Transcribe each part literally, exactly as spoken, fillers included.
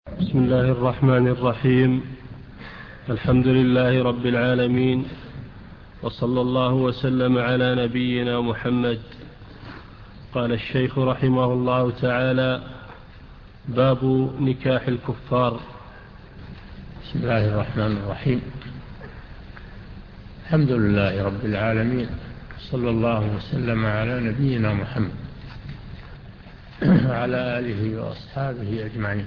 بسم الله الرحمن الرحيم. الحمد لله رب العالمين، وصلى الله وسلم على نبينا محمد. قال الشيخ رحمه الله تعالى: باب نكاح الكفار. بسم الله الرحمن الرحيم. الحمد لله رب العالمين، صلى الله وسلم على نبينا محمد وعلى آله وأصحابه أجمعين.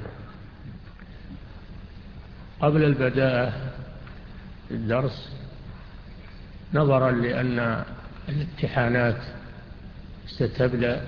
قبل البداءة في الدرس، نظرا لأن الامتحانات ستبدأ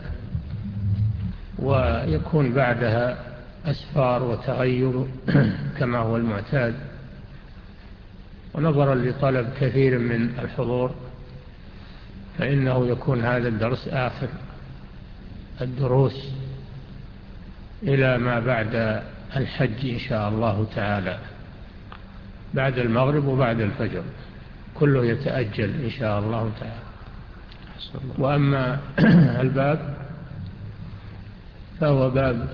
ويكون بعدها أسفار وتغير كما هو المعتاد، ونظرا لطلب كثير من الحضور، فإنه يكون هذا الدرس آخر الدروس إلى ما بعد الحج إن شاء الله تعالى، بعد المغرب وبعد الفجر كله يتأجل إن شاء الله تعالى. وأما الباب فهو باب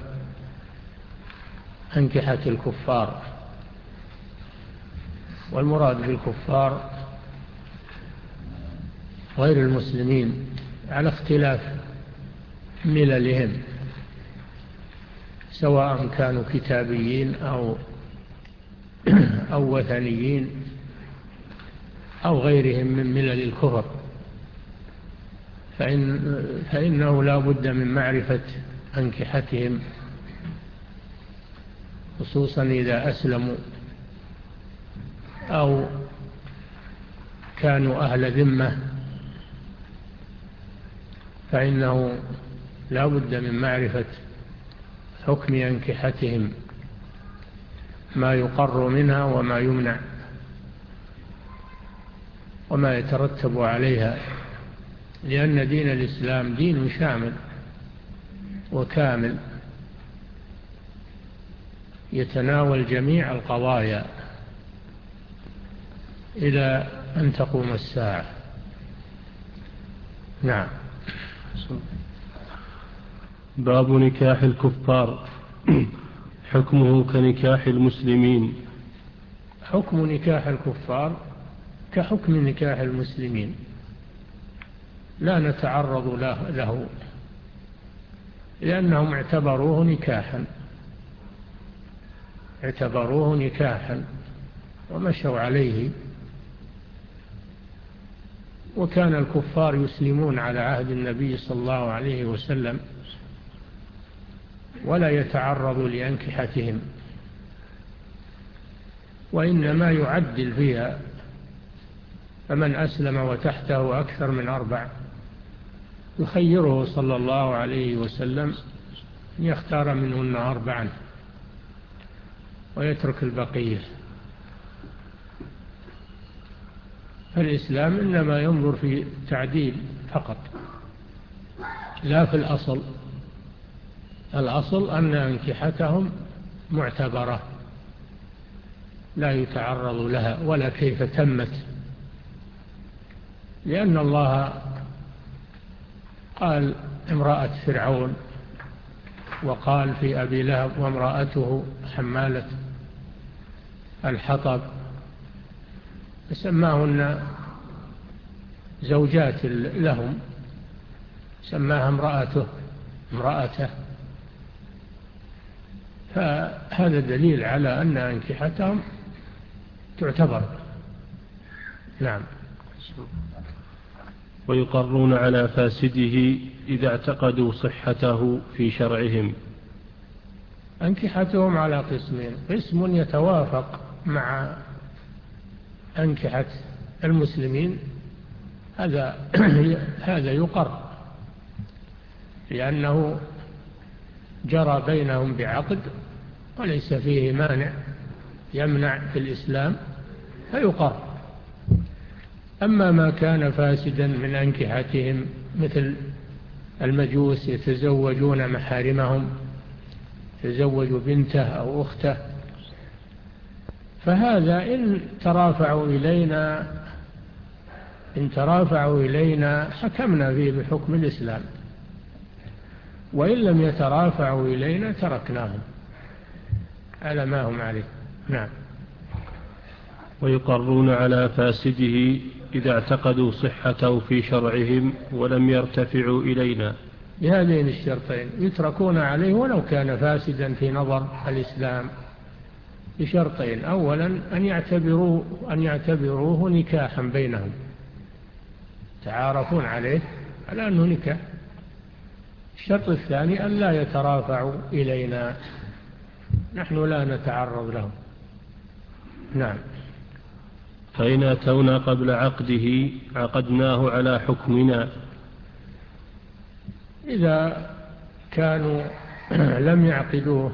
أنكحة الكفار، والمراد بالكفار غير المسلمين على اختلاف مللهم، سواء كانوا كتابيين أو أو وثنيين أو غيرهم من ملل الكفر، فإن فإنه لا بد من معرفة أنكحتهم، خصوصا إذا أسلموا أو كانوا أهل ذمة، فإنه لا بد من معرفة حكم أنكحتهم، ما يقر منها وما يمنع وما يترتب عليها، لأن دين الإسلام دين شامل وكامل يتناول جميع القضايا إلى أن تقوم الساعة. نعم. باب نكاح الكفار. حكمه كنكاح المسلمين. حكم نكاح الكفار كحكم نكاح المسلمين، لا نتعرض له لأنهم اعتبروه نكاحا اعتبروه نكاحا ومشوا عليه. وكان الكفار يسلمون على عهد النبي صلى الله عليه وسلم ولا يتعرض لأنكحتهم، وإنما يعدل فيها، فمن أسلم وتحته أكثر من أربع يخيره صلى الله عليه وسلم يختار منهن أربعا ويترك البقية. فالإسلام إنما ينظر في التعديل فقط لا في الأصل. الأصل أن أنكحتهم معتبرة لا يتعرض لها ولا كيف تمت، لأن الله قال امرأة فرعون، وقال في أبي لهب وامرأته حمالة الحطب، فسماهن زوجات لهم، سماها امرأته امرأته فهذا دليل على أن أنكحتهم تعتبر. نعم. ويقرون على فاسده إذا اعتقدوا صحته في شرعهم. أنكحتهم على قسمين: قسم يتوافق مع أنكحة المسلمين، هذا هذا يقر لأنه جرى بينهم بعقد وليس فيه مانع يمنع في الإسلام فيقر. أما ما كان فاسدا من أنكحتهم مثل المجوس يتزوجون محارمهم، يتزوج بنته أو أخته، فهذا إن ترافعوا إلينا إن ترافعوا إلينا حكمنا فيه بحكم الإسلام، وإن لم يترافعوا إلينا تركناهم. على ما هم عليه. نعم. ويقرون على فاسده إذا اعتقدوا صحته في شرعهم ولم يرتفعوا إلينا. بهذين الشرطين يتركون عليه ولو كان فاسدا في نظر الإسلام، بشرطين: أولا أن يعتبروه, أن يعتبروه نكاحا بينهم، تعارفون عليه على أنه نكاح. الشرط الثاني أن لا يترافعوا إلينا، نحن لا نتعرض لهم. نعم. فإن أتونا قبل عقده عقدناه على حكمنا. إذا كانوا لم يعقدوه،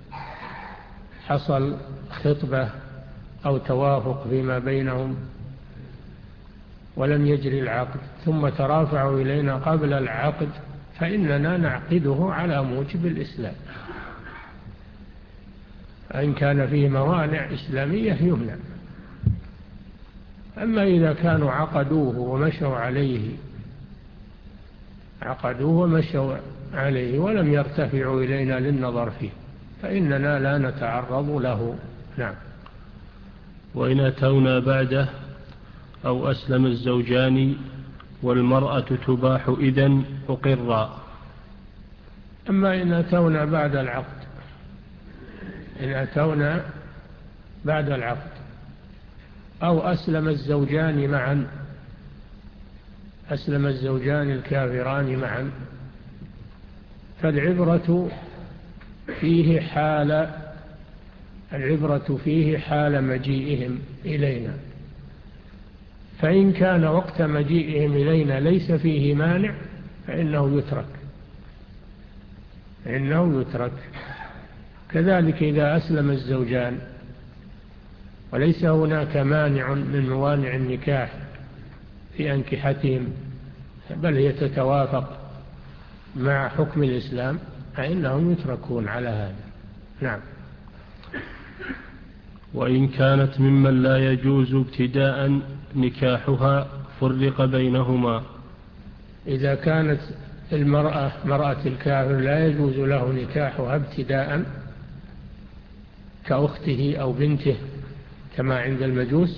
حصل خطبة أو توافق فيما بينهم ولم يجري العقد ثم ترافعوا إلينا قبل العقد، فإننا نعقده على موجب الإسلام. إن كان فيه موانع إسلامية يمنع. أما إذا كانوا عقدوه ومشوا عليه عقدوه ومشوا عليه ولم يرتفعوا إلينا للنظر فيه، فإننا لا نتعرض له. نعم. وإن أتونا بعده أو أسلم الزوجان والمرأة تباح إذن أقرا. أما إن أتونا بعد العقد إن أتونا بعد العقد أو أسلم الزوجان معا أسلم الزوجان الكافران معا، فالعبرة فيه حال العبرة فيه حال مجيئهم إلينا. فإن كان وقت مجيئهم إلينا ليس فيه مانع فإنه يترك فإنه يترك كذلك إذا أسلم الزوجان وليس هناك مانع من موانع النكاح في أنكحتهم، بل هي تتوافق مع حكم الإسلام، فإنهم يتركون على هذا. نعم. وإن كانت ممن لا يجوز ابتداء نكاحها فرق بينهما. إذا كانت المرأة مرأة الكافر لا يجوز له نكاحها ابتداء كأخته أو بنته كما عند المجوس،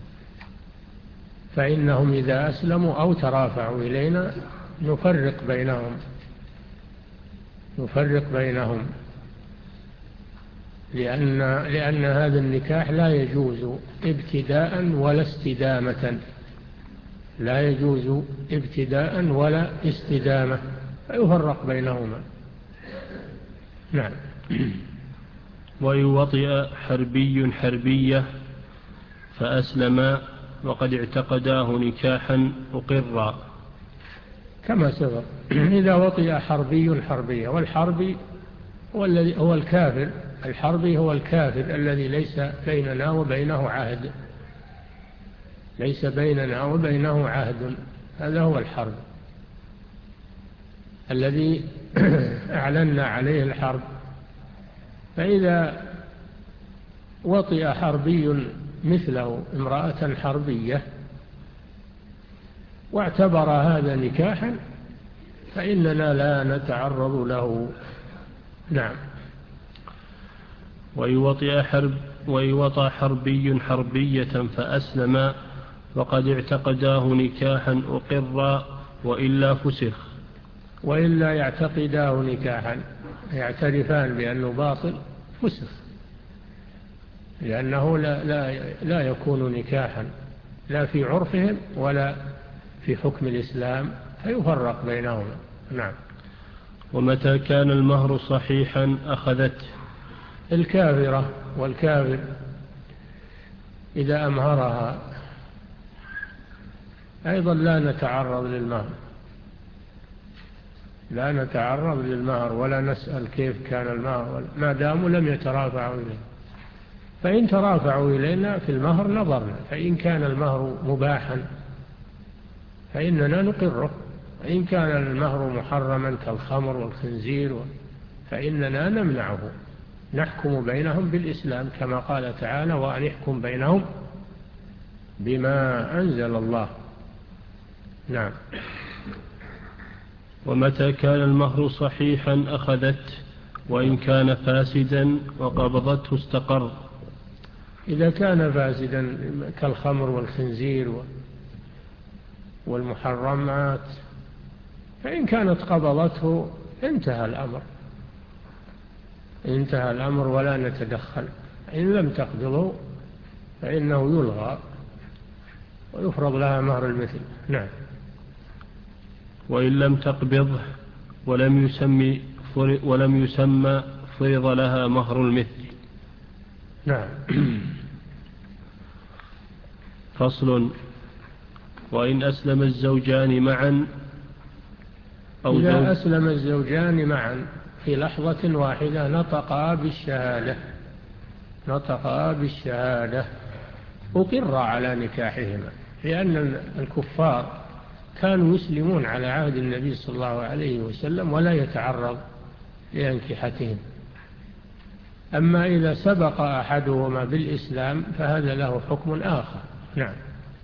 فإنهم إذا أسلموا أو ترافعوا إلينا نفرق بينهم نفرق بينهم لأن, لأن هذا النكاح لا يجوز ابتداء ولا استدامة لا يجوز ابتداء ولا استدامة فيفرق بينهما. نعم. ويوطئ حربي حربية فأسلم وقد اعتقداه نكاحا أقرا. كما سبق. إذا وطئ حربي حربية، والحربي هو الذي هو الكافر الحربي هو الكافر الذي ليس بيننا وبينه عهد ليس بيننا وبينه عهد هذا هو الحرب الذي أعلنا عليه الحرب. فإذا وطئ حربي مثله امرأة حربية واعتبر هذا نكاحا فإننا لا نتعرض له. نعم. ويوطئ حرب ويوطى حربي حربية فأسلم وقد اعتقداه نكاحا أقرا وإلا فسخ. وإلا يعتقداه نكاحا يعترفان بأنه باطل فسخ، لأنه لا, لا, لا يكون نكاحا لا في عرفهم ولا في حكم الإسلام، فيفرق بينهما. نعم. ومتى كان المهر صحيحا أخذته. الكافرة والكافر إذا أمهرها أيضا لا نتعرض للمهر لا نتعرض للمهر ولا نسأل كيف كان المهر ما داموا لم يترافعوا إليه. فإن ترافعوا إلينا في المهر نظرنا، فإن كان المهر مباحا فإننا نقره، وإن كان المهر محرما كالخمر والخنزير فإننا نمنعه، نحكم بينهم بالإسلام كما قال تعالى: وأن يحكم بينهم بما أنزل الله. نعم. ومتى كان المهر صحيحا أخذت وإن كان فاسدا وقبضته استقر. إذا كان فاسدا كالخمر والخنزير والمحرمات، فإن كانت قبضته انتهى الأمر انتهى الأمر ولا نتدخل. إن لم تقبضه فإنه يلغى ويفرض لها مهر المثل. نعم. وإن لم تقبضه ولم يسمي ولم يسمى فرض لها مهر المثل. نعم. فصل. وإن أسلم الزوجان معا أو إذا زوج أسلم الزوجان معا في لحظة واحدة نطقا بالشهادة نطقا بالشهادة أقر على نكاحهما، لأن الكفار كانوا يسلمون على عهد النبي صلى الله عليه وسلم ولا يتعرض لأنكحتهم. أما إذا سبق أحدهما بالإسلام فهذا له حكم آخر. نعم.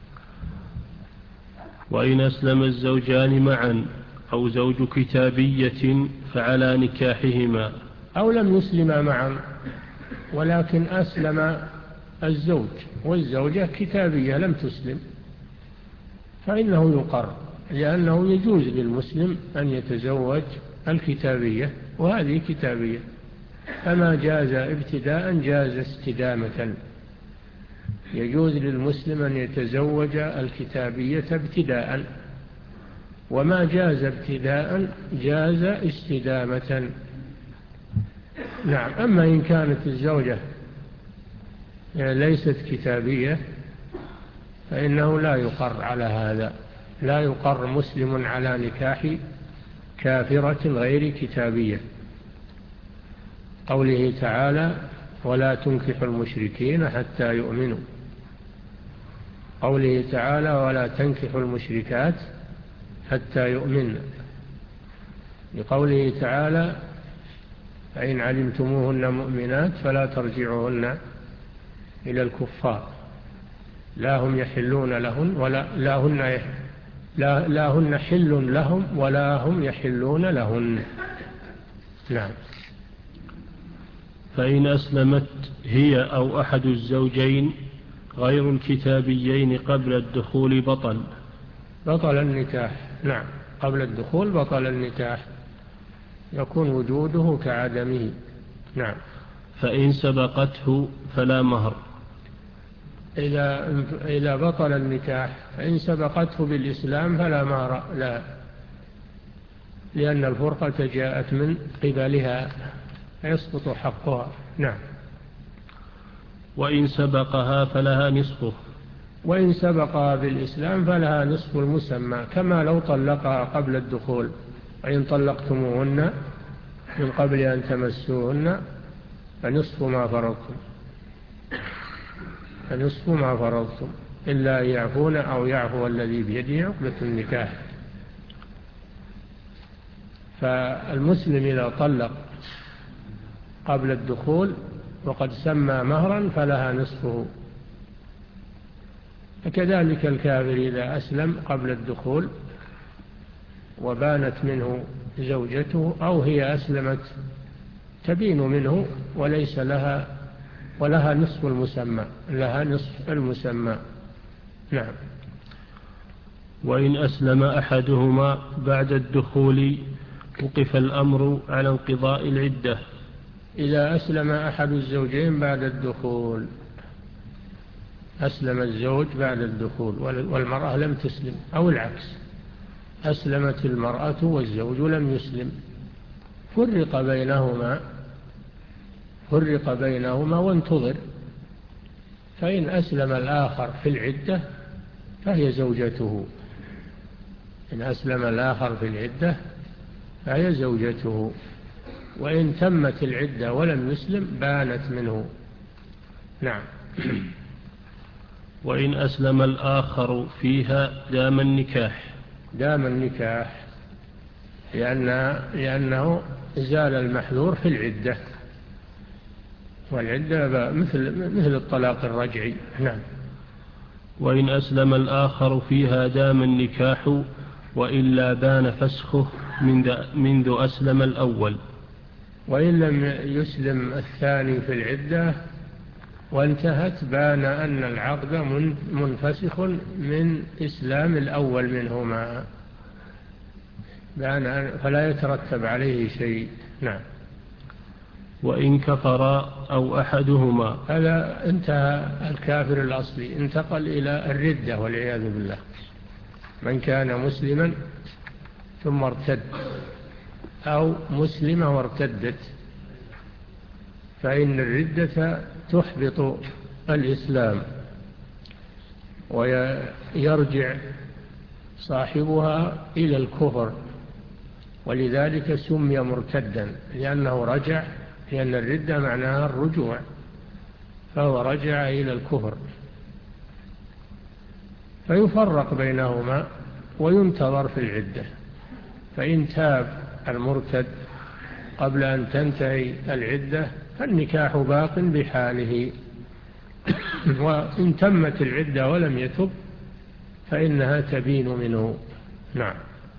وإن أسلم الزوجان معا أو زوج كتابية فعلى نكاحهما. أو لم يسلما معا ولكن أسلم الزوج والزوجة كتابية لم تسلم، فإنه يقر، لأنه يجوز للمسلم أن يتزوج الكتابية، وهذه كتابية، فما جاز ابتداء جاز استدامة. يجوز للمسلم أن يتزوج الكتابية ابتداء، وما جاز ابتداء جاز استدامة. نعم. أما إن كانت الزوجة ليست كتابية فإنه لا يقر على هذا، لا يقر مسلم على نكاح كافرة غير كتابية. قوله تعالى: ولا تنكحوا المشركين حتى يؤمنوا. قوله تعالى: ولا تنكحوا المشركات حتى يؤمن. لقوله تعالى: فإن علمتموهن مؤمنات فلا ترجعوهن إلى الكفار لا هم يحلون لهن ولا لا هن يح لا, لا هن حل لهم ولا هم يحلون لهن. نعم. فإن أسلمت هي أو أحد الزوجين غير الكتابيين قبل الدخول بطل بطل النكاح. نعم. قبل الدخول بطل النكاح، يكون وجوده كعدمه. نعم. فإن سبقته فلا مهر. إذا إذا بطل النكاح فإن سبقته بالإسلام فلا مهر لا، لأن الفرقة جاءت من قبلها يسقط حقها. نعم. وإن سبقها فلها نصفه. وإن سبقها بالإسلام فلها نصف المسمى، كما لو طلقها قبل الدخول. وإن طلقتموهن من قبل أن تمسوهن فنصف ما فرضتم فنصف ما فرضتم إلا أن يعفون أو يعفو الذي بيده عقدة النكاح. فالمسلم إذا طلق قبل الدخول وقد سمى مهرا فلها نصفه، وكذلك الكافر إذا أسلم قبل الدخول وبانت منه زوجته أو هي أسلمت تبين منه وليس لها ولها نصف المسمى لها نصف المسمى. نعم. وإن أسلم أحدهما بعد الدخول وقف الأمر على انقضاء العدة. إذا أسلم أحد الزوجين بعد الدخول، أسلم الزوج بعد الدخول والمرأة لم تسلم، أو العكس، أسلمت المرأة والزوج لم يسلم، فرق بينهما فرق بينهما وانتظر. فإن أسلم الآخر في العدة فهي زوجته إن أسلم الآخر في العدة فهي زوجته، وإن تمت العدة ولم يسلم بانت منه. نعم. وإن أسلم الآخر فيها دام النكاح. دام النكاح لأن لأنه زال المحذور في العدة، والعدة مثل مثل الطلاق الرجعي. نعم. وإن أسلم الآخر فيها دام النكاح وإلا بان فسخه منذ أسلم الأول. وإن لم يسلم الثاني في العدة وانتهت بان أن العقد منفسخ من إسلام الأول منهما، بان فلا يترتب عليه شيء. نعم. وإن كفر أو أحدهما، هذا انتهى الكافر الأصلي، انتقل إلى الردة والعياذ بالله. من كان مسلما ثم ارتد أو مسلمة وارتدت فإن الردة تحبط الإسلام ويرجع صاحبها إلى الكفر، ولذلك سمي مرتدا لأنه رجع، لأن الردة معناها الرجوع، فهو رجع إلى الكفر. فيفرق بينهما وينتظر في العدة، فإن تاب المرتد قبل أن تنتهي العدة فالنكاح باق بحاله، وإن تمت العدة ولم يتب فإنها تبين منه. نعم.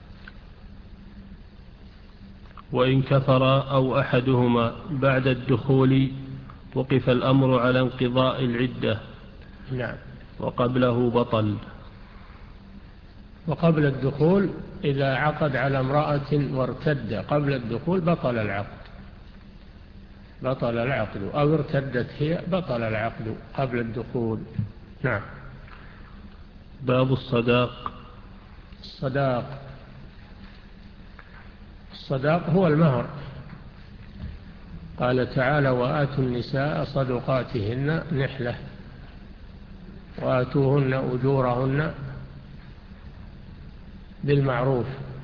وإن كفر أو أحدهما بعد الدخول وقف الأمر على انقضاء العدة. نعم. وقبله بطل. وقبل الدخول إذا عقد على امرأة وارتد قبل الدخول بطل العقد، بطل العقد، أو ارتدت هي بطل العقد قبل الدخول. نعم. باب الصداق. الصداق الصداق هو المهر. قال تعالى: وآتوا النساء صدقاتهن نحلة وآتوهن أجورهن بالمعروف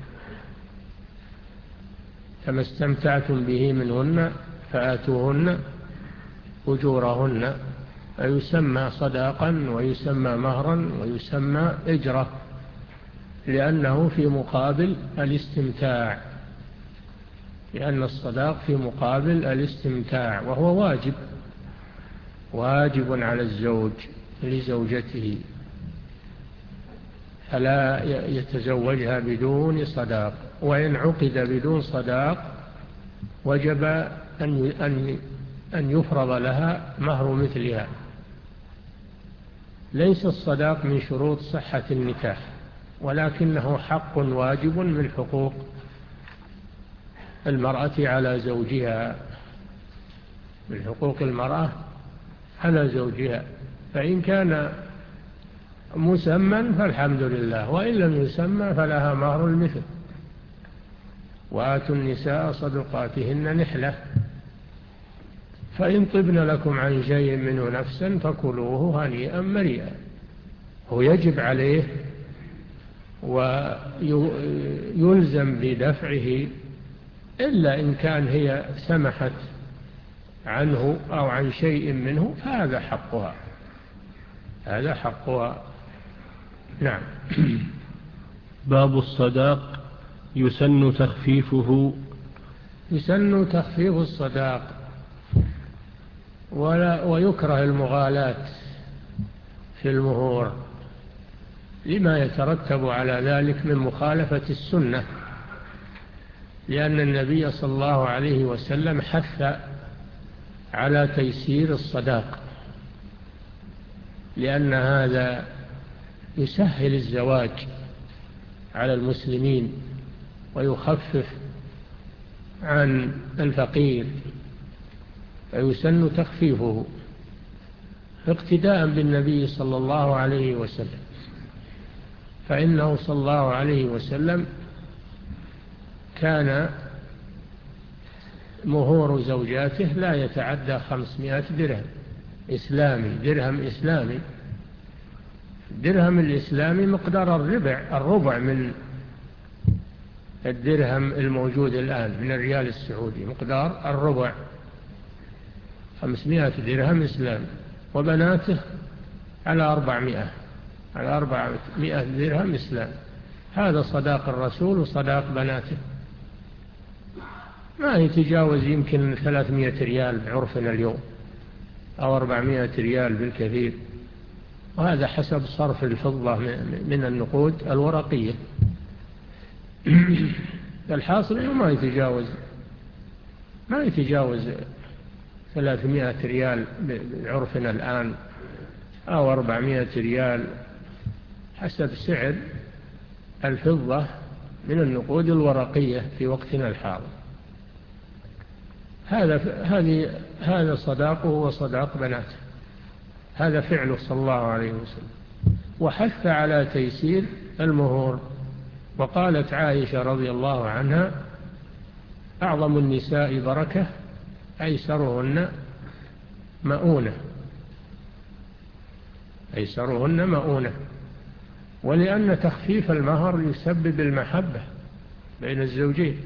كما استمتعتم به منهن فآتوهن أجورهن، فيسمى صداقا ويسمى مهرا ويسمى إجرة، لأنه في مقابل الاستمتاع، لأن الصداق في مقابل الاستمتاع، وهو واجب واجب على الزوج لزوجته، فلا يتزوجها بدون صداق، وإن عقد بدون صداق وجب أن أن يفرض لها مهر مثلها. ليس الصداق من شروط صحة النكاح، ولكنه حق واجب من حقوق المرأة على زوجها، من حقوق المرأة على زوجها، فإن كان مسمى فالحمد لله، وإن لم يسمى فلها مهر المثل. وآتوا النساء صدقاتهن نحلة، فإن طبن لكم عن شيء منه نفسا فكلوه هنيئا مريئا. هو يجب عليه ويلزم بدفعه إلا إن كان هي سمحت عنه أو عن شيء منه فهذا حقها، هذا حقها. نعم. باب الصداق. يسن تخفيفه. يسن تخفيف الصداق، ولا ويكره المغالاة في المهور لما يترتب على ذلك من مخالفة السنة، لأن النبي صلى الله عليه وسلم حث على تيسير الصداق، لأن هذا يسهل الزواج على المسلمين ويخفف عن الفقير، فيسن تخفيفه اقتداء بالنبي صلى الله عليه وسلم، فإنه صلى الله عليه وسلم كان مهور زوجاته لا يتعدى خمسمائة درهم إسلامي، درهم إسلامي. الدرهم الإسلامي مقدار الربع الربع من الدرهم الموجود الآن من الريال السعودي، مقدار الربع، خمسمائة درهم إسلامي، وبناته على أربعمائة على أربعمائة درهم إسلامي. هذا صداق الرسول وصداق بناته، ما يتجاوز يمكن ثلاثمائة ريال بعرفنا اليوم أو أربعمائة ريال بالكثير، وهذا حسب صرف الفضة من النقود الورقية. الحاصل أنه ما يتجاوز ما يتجاوز ثلاثمائة ريال بعرفنا الآن أو أربعمائة ريال حسب سعر الفضة من النقود الورقية في وقتنا الحاضر. هذا هذه هذا صداقه وصداق بناته، هذا فعله صلى الله عليه وسلم. وحث على تيسير المهور، وقالت عائشة رضي الله عنها: أعظم النساء بركة أيسرهن مؤونة، أيسرهن مؤونة. ولأن تخفيف المهر يسبب المحبة بين الزوجين.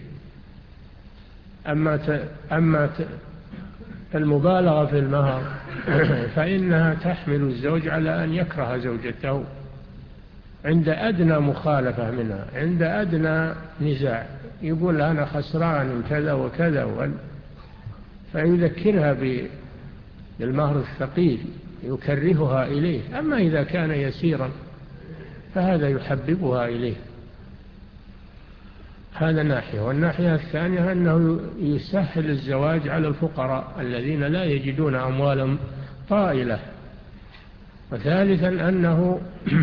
أما أما المبالغة في المهر فإنها تحمل الزوج على أن يكره زوجته عند أدنى مخالفة منها، عند أدنى نزاع، يقول أنا خسران كذا وكذا، فيذكرها بالمهر الثقيل يكرهها إليه. أما إذا كان يسيرا فهذا يحببها إليه. هذا ناحية. والناحية الثانية أنه يسهل الزواج على الفقراء الذين لا يجدون أموالا طائلة. وثالثا أنه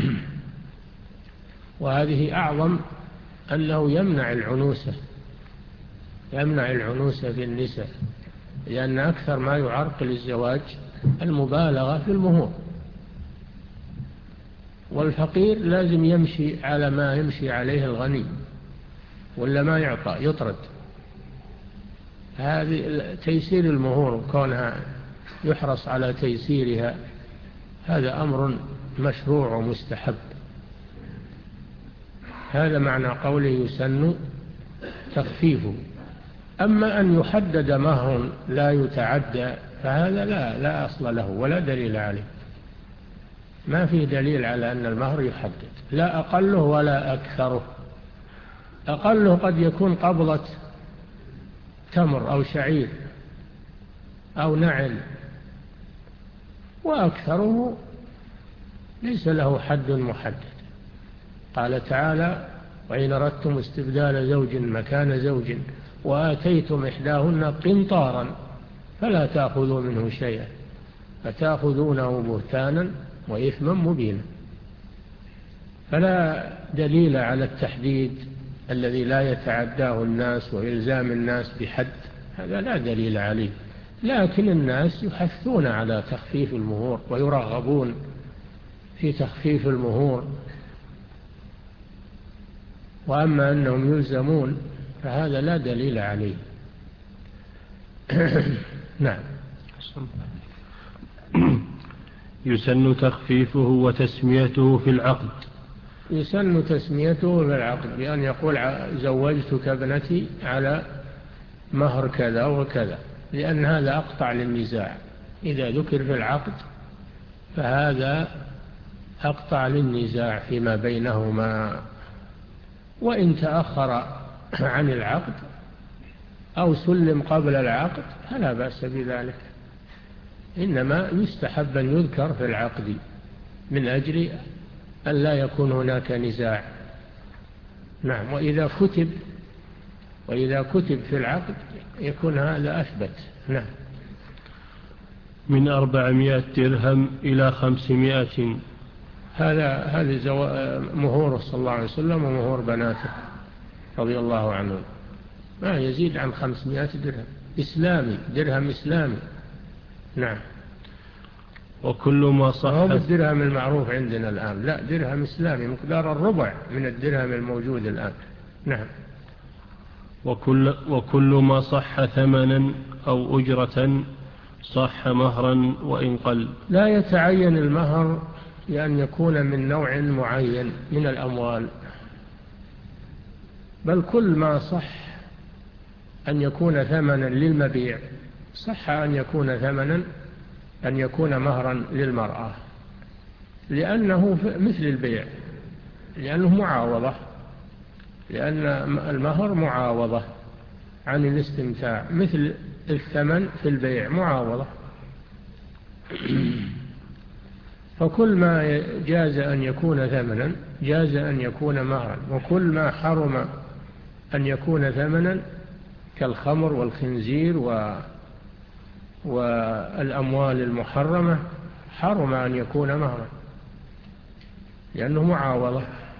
وهذه أعظم، أنه يمنع العنوسة، يمنع العنوسة في النساء، لأن أكثر ما يعرقل الزواج المبالغة في المهور. والفقير لازم يمشي على ما يمشي عليه الغني، ولا ما يعطى يطرد. هذه تيسير المهور وكونها يحرص على تيسيرها هذا أمر مشروع ومستحب. هذا معنى قوله يسن تخفيفه. أما أن يحدد مهر لا يتعدى فهذا لا لا أصل له ولا دليل عليه. ما في دليل على أن المهر يحدد، لا أقله ولا أكثره. أقله قد يكون قبضة تمر أو شعير أو نعل، وأكثره ليس له حد محدد. قال تعالى: وإن أردتم استبدال زوج مكان زوج وآتيتم إحداهن قنطارا فلا تأخذوا منه شيئا فتأخذونه بهتانا وإثما مبينا. فلا دليل على التحديد الذي لا يتعداه الناس وإلزام الناس بحد، هذا لا دليل عليه. لكن الناس يحثون على تخفيف المهور ويرغبون في تخفيف المهور. وأما أنهم يلزمون فهذا لا دليل عليه. نعم. يسن تخفيفه وتسميته في العقد. يسن تسميته في العقد بأن يقول زوجتك ابنتي على مهر كذا وكذا، لأن هذا أقطع للنزاع. إذا ذكر في العقد فهذا أقطع للنزاع فيما بينهما. وإن تأخر عن العقد أو سلم قبل العقد فلا بأس بذلك، إنما يستحب أن يذكر في العقد من أجل أن لا يكون هناك نزاع. نعم. وإذا كتب وإذا كتب في العقد يكون هذا أثبت. نعم. من أربعمائة درهم إلى خمسمائة. هذا هذا مهور صلى الله عليه وسلم ومهور بناته رضي الله عنهم، ما يزيد عن خمسمائة درهم إسلامي، درهم إسلامي. نعم. وكل ما صح هو بالدرهم المعروف عندنا الآن، لا، درهم إسلامي مقدار الربع من الدرهم الموجود الآن. نعم. وكل, وكل ما صح ثمنا أو أجرة صح مهرا وإن قل. لا يتعين المهر لأن يكون من نوع معين من الأموال، بل كل ما صح أن يكون ثمنا للمبيع صح أن يكون ثمنا أن يكون مهرا للمرأة، لأنه مثل البيع، لأنه معاوضة، لأن المهر معاوضة عن الاستمتاع، مثل الثمن في البيع معاوضة. فكل ما جاز أن يكون ثمنا جاز أن يكون مهرا، وكل ما حرم أن يكون ثمنا كالخمر والخنزير و والأموال المحرمة حرم أن يكون مهرا لأنه معاوضة.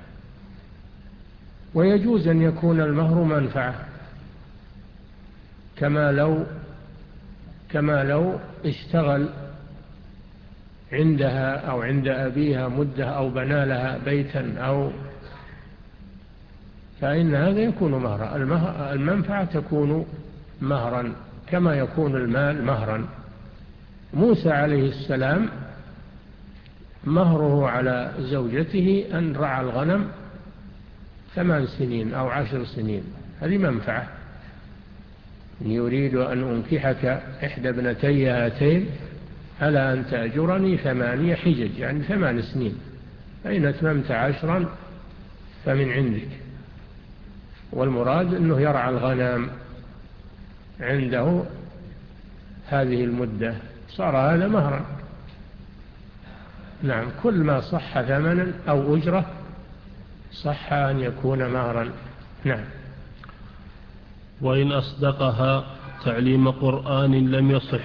ويجوز أن يكون المهر منفعة كما لو كما لو اشتغل عندها أو عند أبيها مدة أو بنى لها بيتا أو فإن هذا يكون مهرا. المنفعة تكون مهرا كما يكون المال مهرا. موسى عليه السلام مهره على زوجته أن رعى الغنم ثمان سنين أو عشر سنين، هذه منفعة. إن يريد أن أنكحك إحدى ابنتي هاتين على أن تأجرني ثمانية حجج، يعني ثمان سنين، فإن أتممت عشرا فمن عندك. والمراد أنه يرعى الغنم عنده هذه المدة، صار هذا مهرا. نعم، كل ما صح ثمنا أو أجرة صح أن يكون مهرا. نعم. وإن أصدقها تعليم قرآن لم يصح.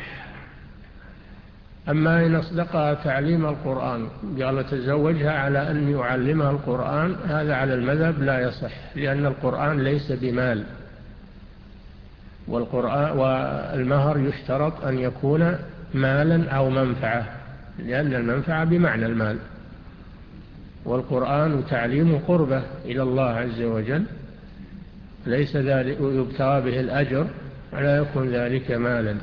أما إن أصدقها تعليم القرآن، قال تزوجها على أن يعلمها القرآن، هذا على المذهب لا يصح، لأن القرآن ليس بمال، والقرآن والمهر يشترط أن يكون مالا أو منفعة، لأن المنفعة بمعنى المال، والقرآن تعليم قربة إلى الله عز وجل، ليس ذلك يبتغى به الأجر ولا يكون ذلك مالا.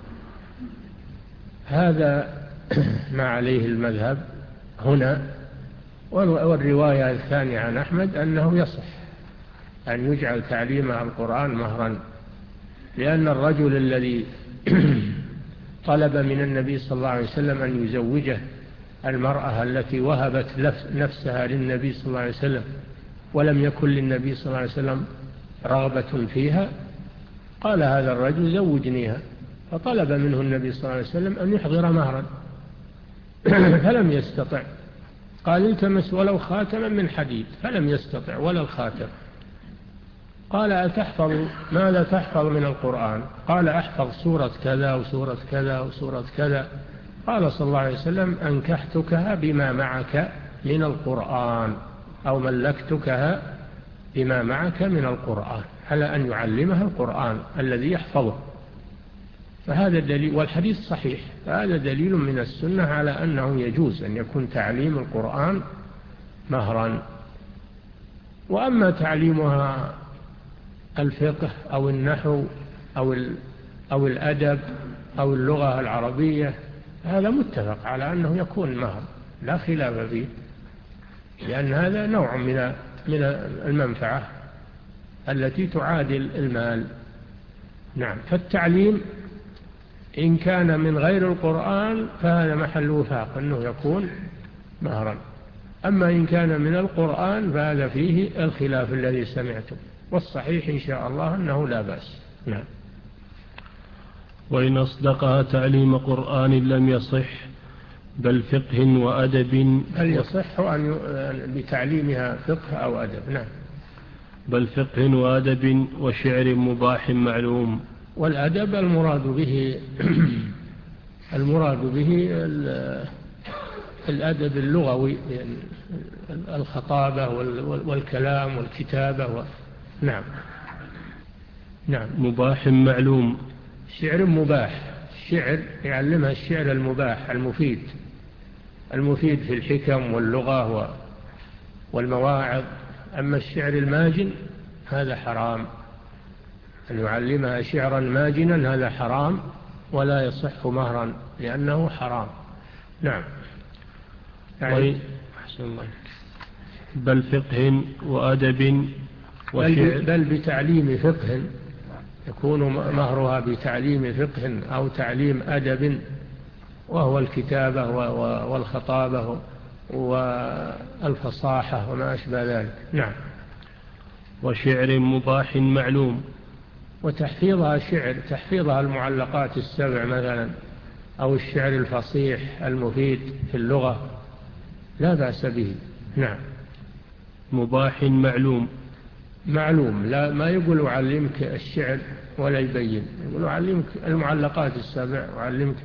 هذا ما عليه المذهب هنا. والرواية الثانية عن أحمد أنه يصح أن يجعل تعليم القرآن مهرا، لأن الرجل الذي طلب من النبي صلى الله عليه وسلم أن يزوجه المرأة التي وهبت نفسها للنبي صلى الله عليه وسلم ولم يكن للنبي صلى الله عليه وسلم رغبة فيها، قال هذا الرجل زوجنيها، فطلب منه النبي صلى الله عليه وسلم أن يحضر مهرا فلم يستطع، قال التمس ولو خاتما من حديد، فلم يستطع ولا الخاتم. قال أتحفظ ماذا تحفظ من القرآن؟ قال أحفظ سورة كذا وسورة كذا وسورة كذا. قال صلى الله عليه وسلم أنكحتكها بما معك من القرآن، أو ملكتكها بما معك من القرآن، على أن يعلمها القرآن الذي يحفظه. فهذا دليل، والحديث صحيح، فهذا دليل من السنة على أنه يجوز أن يكون تعليم القرآن مهرا. وأما تعليمها الفقه أو النحو أو أو الأدب أو اللغة العربية، هذا متفق على أنه يكون مهر، لا خلاف فيه، لأن هذا نوع من من المنفعة التي تعادل المال. نعم. فالتعليم إن كان من غير القرآن فهذا محل وفاق أنه يكون مهرا، أما إن كان من القرآن فهذا فيه الخلاف الذي سمعته، والصحيح إن شاء الله أنه لا بأس. نعم. وإن أصدقها تعليم قرآن لم يصح، بل فقه وأدب. هل يصح أن بتعليمها فقه أو أدب؟ نعم. بل فقه وأدب وشعر مباح معلوم. والأدب المراد به المراد به الأدب اللغوي، الخطابة والكلام والكتابة و... نعم. نعم. مباح معلوم. شعر مباح، الشعر يعلمها الشعر المباح المفيد، المفيد في الحكم واللغة والمواعظ. أما الشعر الماجن هذا حرام، أن يعلمها شعرا ماجنا هذا حرام ولا يصح مهرا لأنه حرام. نعم. يعني بل فقه وأدب وشعر، بل بتعليم فقه، يكون مهرها بتعليم فقه أو تعليم أدب، وهو الكتابة والخطابة والفصاحة وما أشبه ذلك. نعم. وشعر مباح معلوم. وتحفيظها شعر، تحفيظها المعلقات السبع مثلا، أو الشعر الفصيح المفيد في اللغة لا بأس به. نعم. مباح معلوم. معلوم، لا ما يقول أعلمك الشعر ولا يبين. يقول أعلمك المعلقات السبع، وأعلمك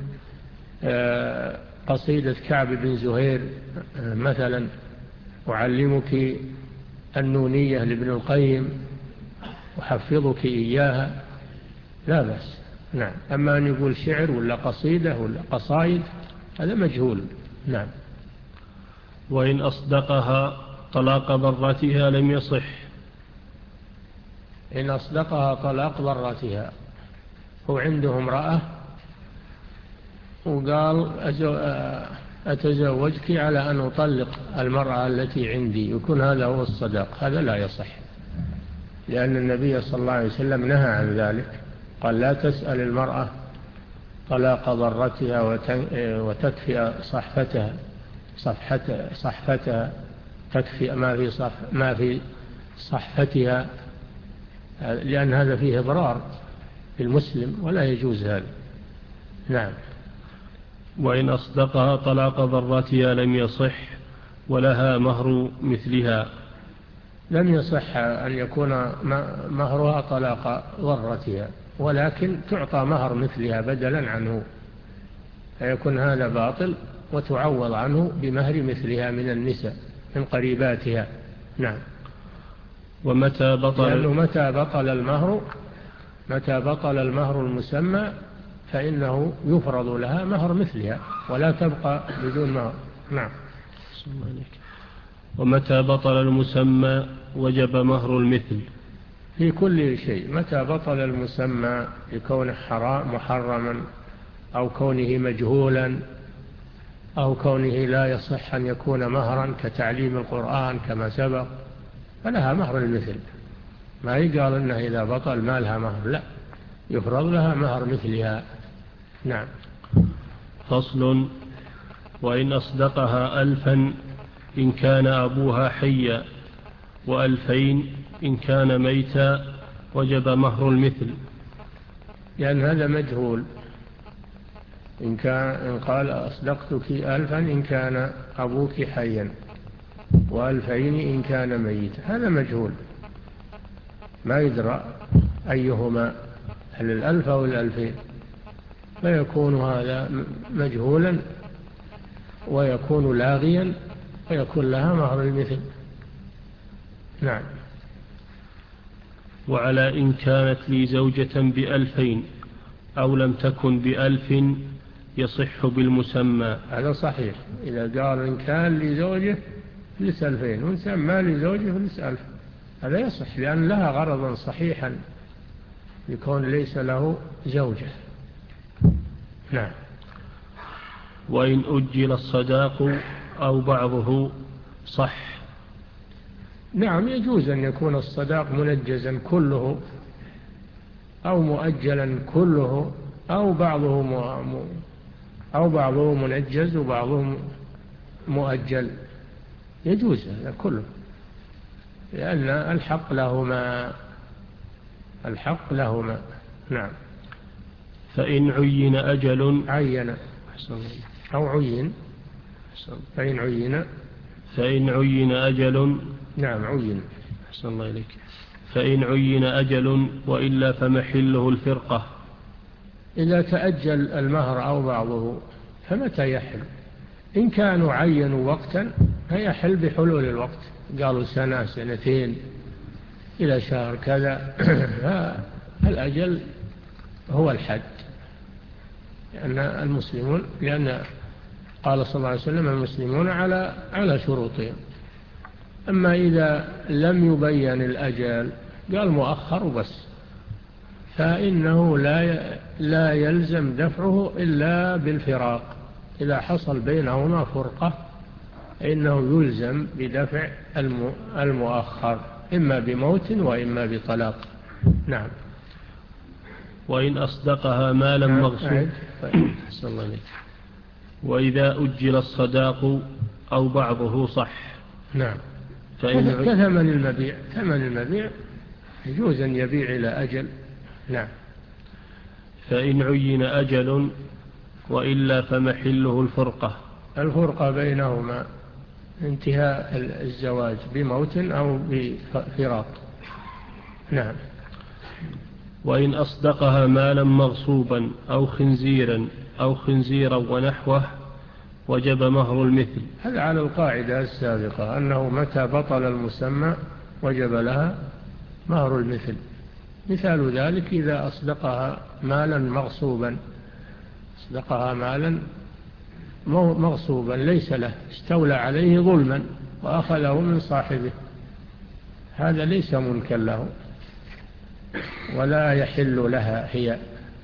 قصيدة كعب بن زهير مثلا، أعلمك النونية لابن القيم، أحفظك إياها، لا بأس. نعم. أما أن يقول شعر ولا قصيدة ولا قصائد هذا مجهول. نعم. وإن أصدقها طلاق ضرتها لم يصح. إن أصدقها طلاق ضرتها، هو عنده امرأة وقال أتزوجك على أن أطلق المرأة التي عندي، يكون هذا هو الصداق، هذا لا يصح، لأن النبي صلى الله عليه وسلم نهى عن ذلك، قال لا تسأل المرأة طلاق ضرتها وتكفي صحفتها صفحتها صحفتها تكفي ما في صح ما في صحفتها، لأن هذا فيه إضرار بالمسلم ولا يجوز هذا. نعم. وإن أصدقها طلاق ضرتها لم يصح ولها مهر مثلها. لم يصح أن يكون مهرها طلاق ضرتها، ولكن تعطى مهر مثلها بدلا عنه، فيكون هذا باطل، وتعوض عنه بمهر مثلها من النساء من قريباتها. نعم. ومتى بطل لأنه متى بطل المهر متى بطل المهر المسمى فإنه يفرض لها مهر مثلها ولا تبقى بدون مهر. نعم. ومتى بطل المسمى وجب مهر المثل. في كل شيء، متى بطل المسمى لكونه حرام محرما، أو كونه مجهولا، أو كونه لا يصح أن يكون مهرا كتعليم القرآن كما سبق، فلها مهر المثل. ما يقال أنه إذا بطل ما لها مهر، لا، يفرض لها مهر مثلها. نعم. فصل. وإن أصدقها ألفا إن كان أبوها حيا، وألفين إن كان ميتا، وجب مهر المثل. لأن هذا مجهول. إن, كان إن قال أصدقتك ألفا إن كان أبوك حيا، وألفين إن كان ميتا، هذا مجهول، ما يدرى أيهما، هل الألف أو الألفين، فيكون هذا مجهولا ويكون لاغيا ويكون لها مهر المثل. نعم. وعلى إن كانت لي زوجة بألفين أو لم تكن بألف يصح بالمسمى. هذا صحيح. إذا قال إن كان لي زوجة فلس ألفين، وإن ما لي زوجة فلس ألف، هذا يصح، لأن لها غرضا صحيحا يكون ليس له زوجة. نعم. وإن أجل الصداق أو بعضه صح. نعم، يجوز أن يكون الصداق منجزا كله أو مؤجلا كله، أو بعضه م... أو بعضه منجز وبعضه مؤجل، يجوز هذا كله، لأن الحق لهما الحق لهما. نعم. فإن عين أجل عين أو عين فإن عين فإن عين أجل. نعم، عين. أحسن الله إليك. فإن عين أجل وإلا فمحله الفرقة. إذا تأجل المهر أو بعضه فمتى يحل؟ إن كانوا عينوا وقتا فيحل بحلول الوقت، قالوا سنة سنتين إلى شهر كذا، الأجل هو الحد، لأن المسلمون لأن قال صلى الله عليه وسلم المسلمون على على شروطهم. أما إذا لم يبين الأجل قال مؤخر وبس، فإنه لا لا يلزم دفعه إلا بالفراق. إذا حصل بينهما فرقة إنه يلزم بدفع المؤخر، إما بموت وإما بطلاق. نعم. وإن أصدقها مالا مغصوب. وإذا أجل الصداق أو بعضه صح. نعم. كثمن المبيع، ثمن المبيع يجوز أن يبيع إلى أجل. نعم. فإن عين أجل وإلا فمحله الفرقة. الفرقة بينهما انتهاء الزواج بموت أو بفراق. نعم. وإن أصدقها مالا مغصوبا أو خنزيرا أو خنزيرا ونحوه وجب مهر المثل. هذا على القاعدة السابقة أنه متى بطل المسمى وجب لها مهر المثل. مثال ذلك إذا أصدقها مالا مغصوبا، أصدقها مالا مغصوبا ليس له، استولى عليه ظلما وأخذه من صاحبه، هذا ليس ملكا له ولا يحل لها هي،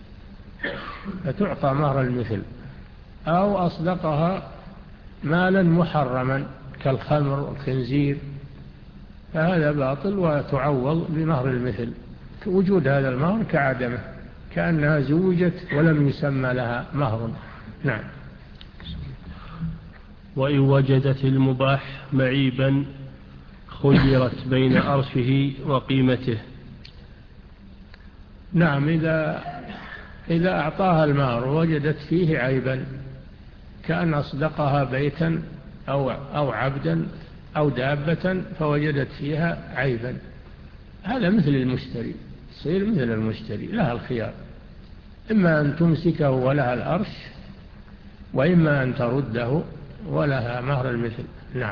فتعطى مهر المثل. أو أصدقها مالا محرما كالخمر والخنزير، فهذا باطل وتعوض بمهر المثل، وجود هذا المهر كعدمه، كأنها زوجت ولم يسمى لها مهر. نعم. وإن وجدت المباح معيبا خيرت بين أرشه وقيمته. نعم، إذا إذا أعطاها المهر وجدت فيه عيبا، كأن أصدقها بيتا أو, أو عبدا أو دابة فوجدت فيها عيبا، هذا مثل المشتري، يصير مثل المشتري، لها الخيار، إما أن تمسكه ولها الأرش، وإما أن ترده ولها مهر المثل. نعم.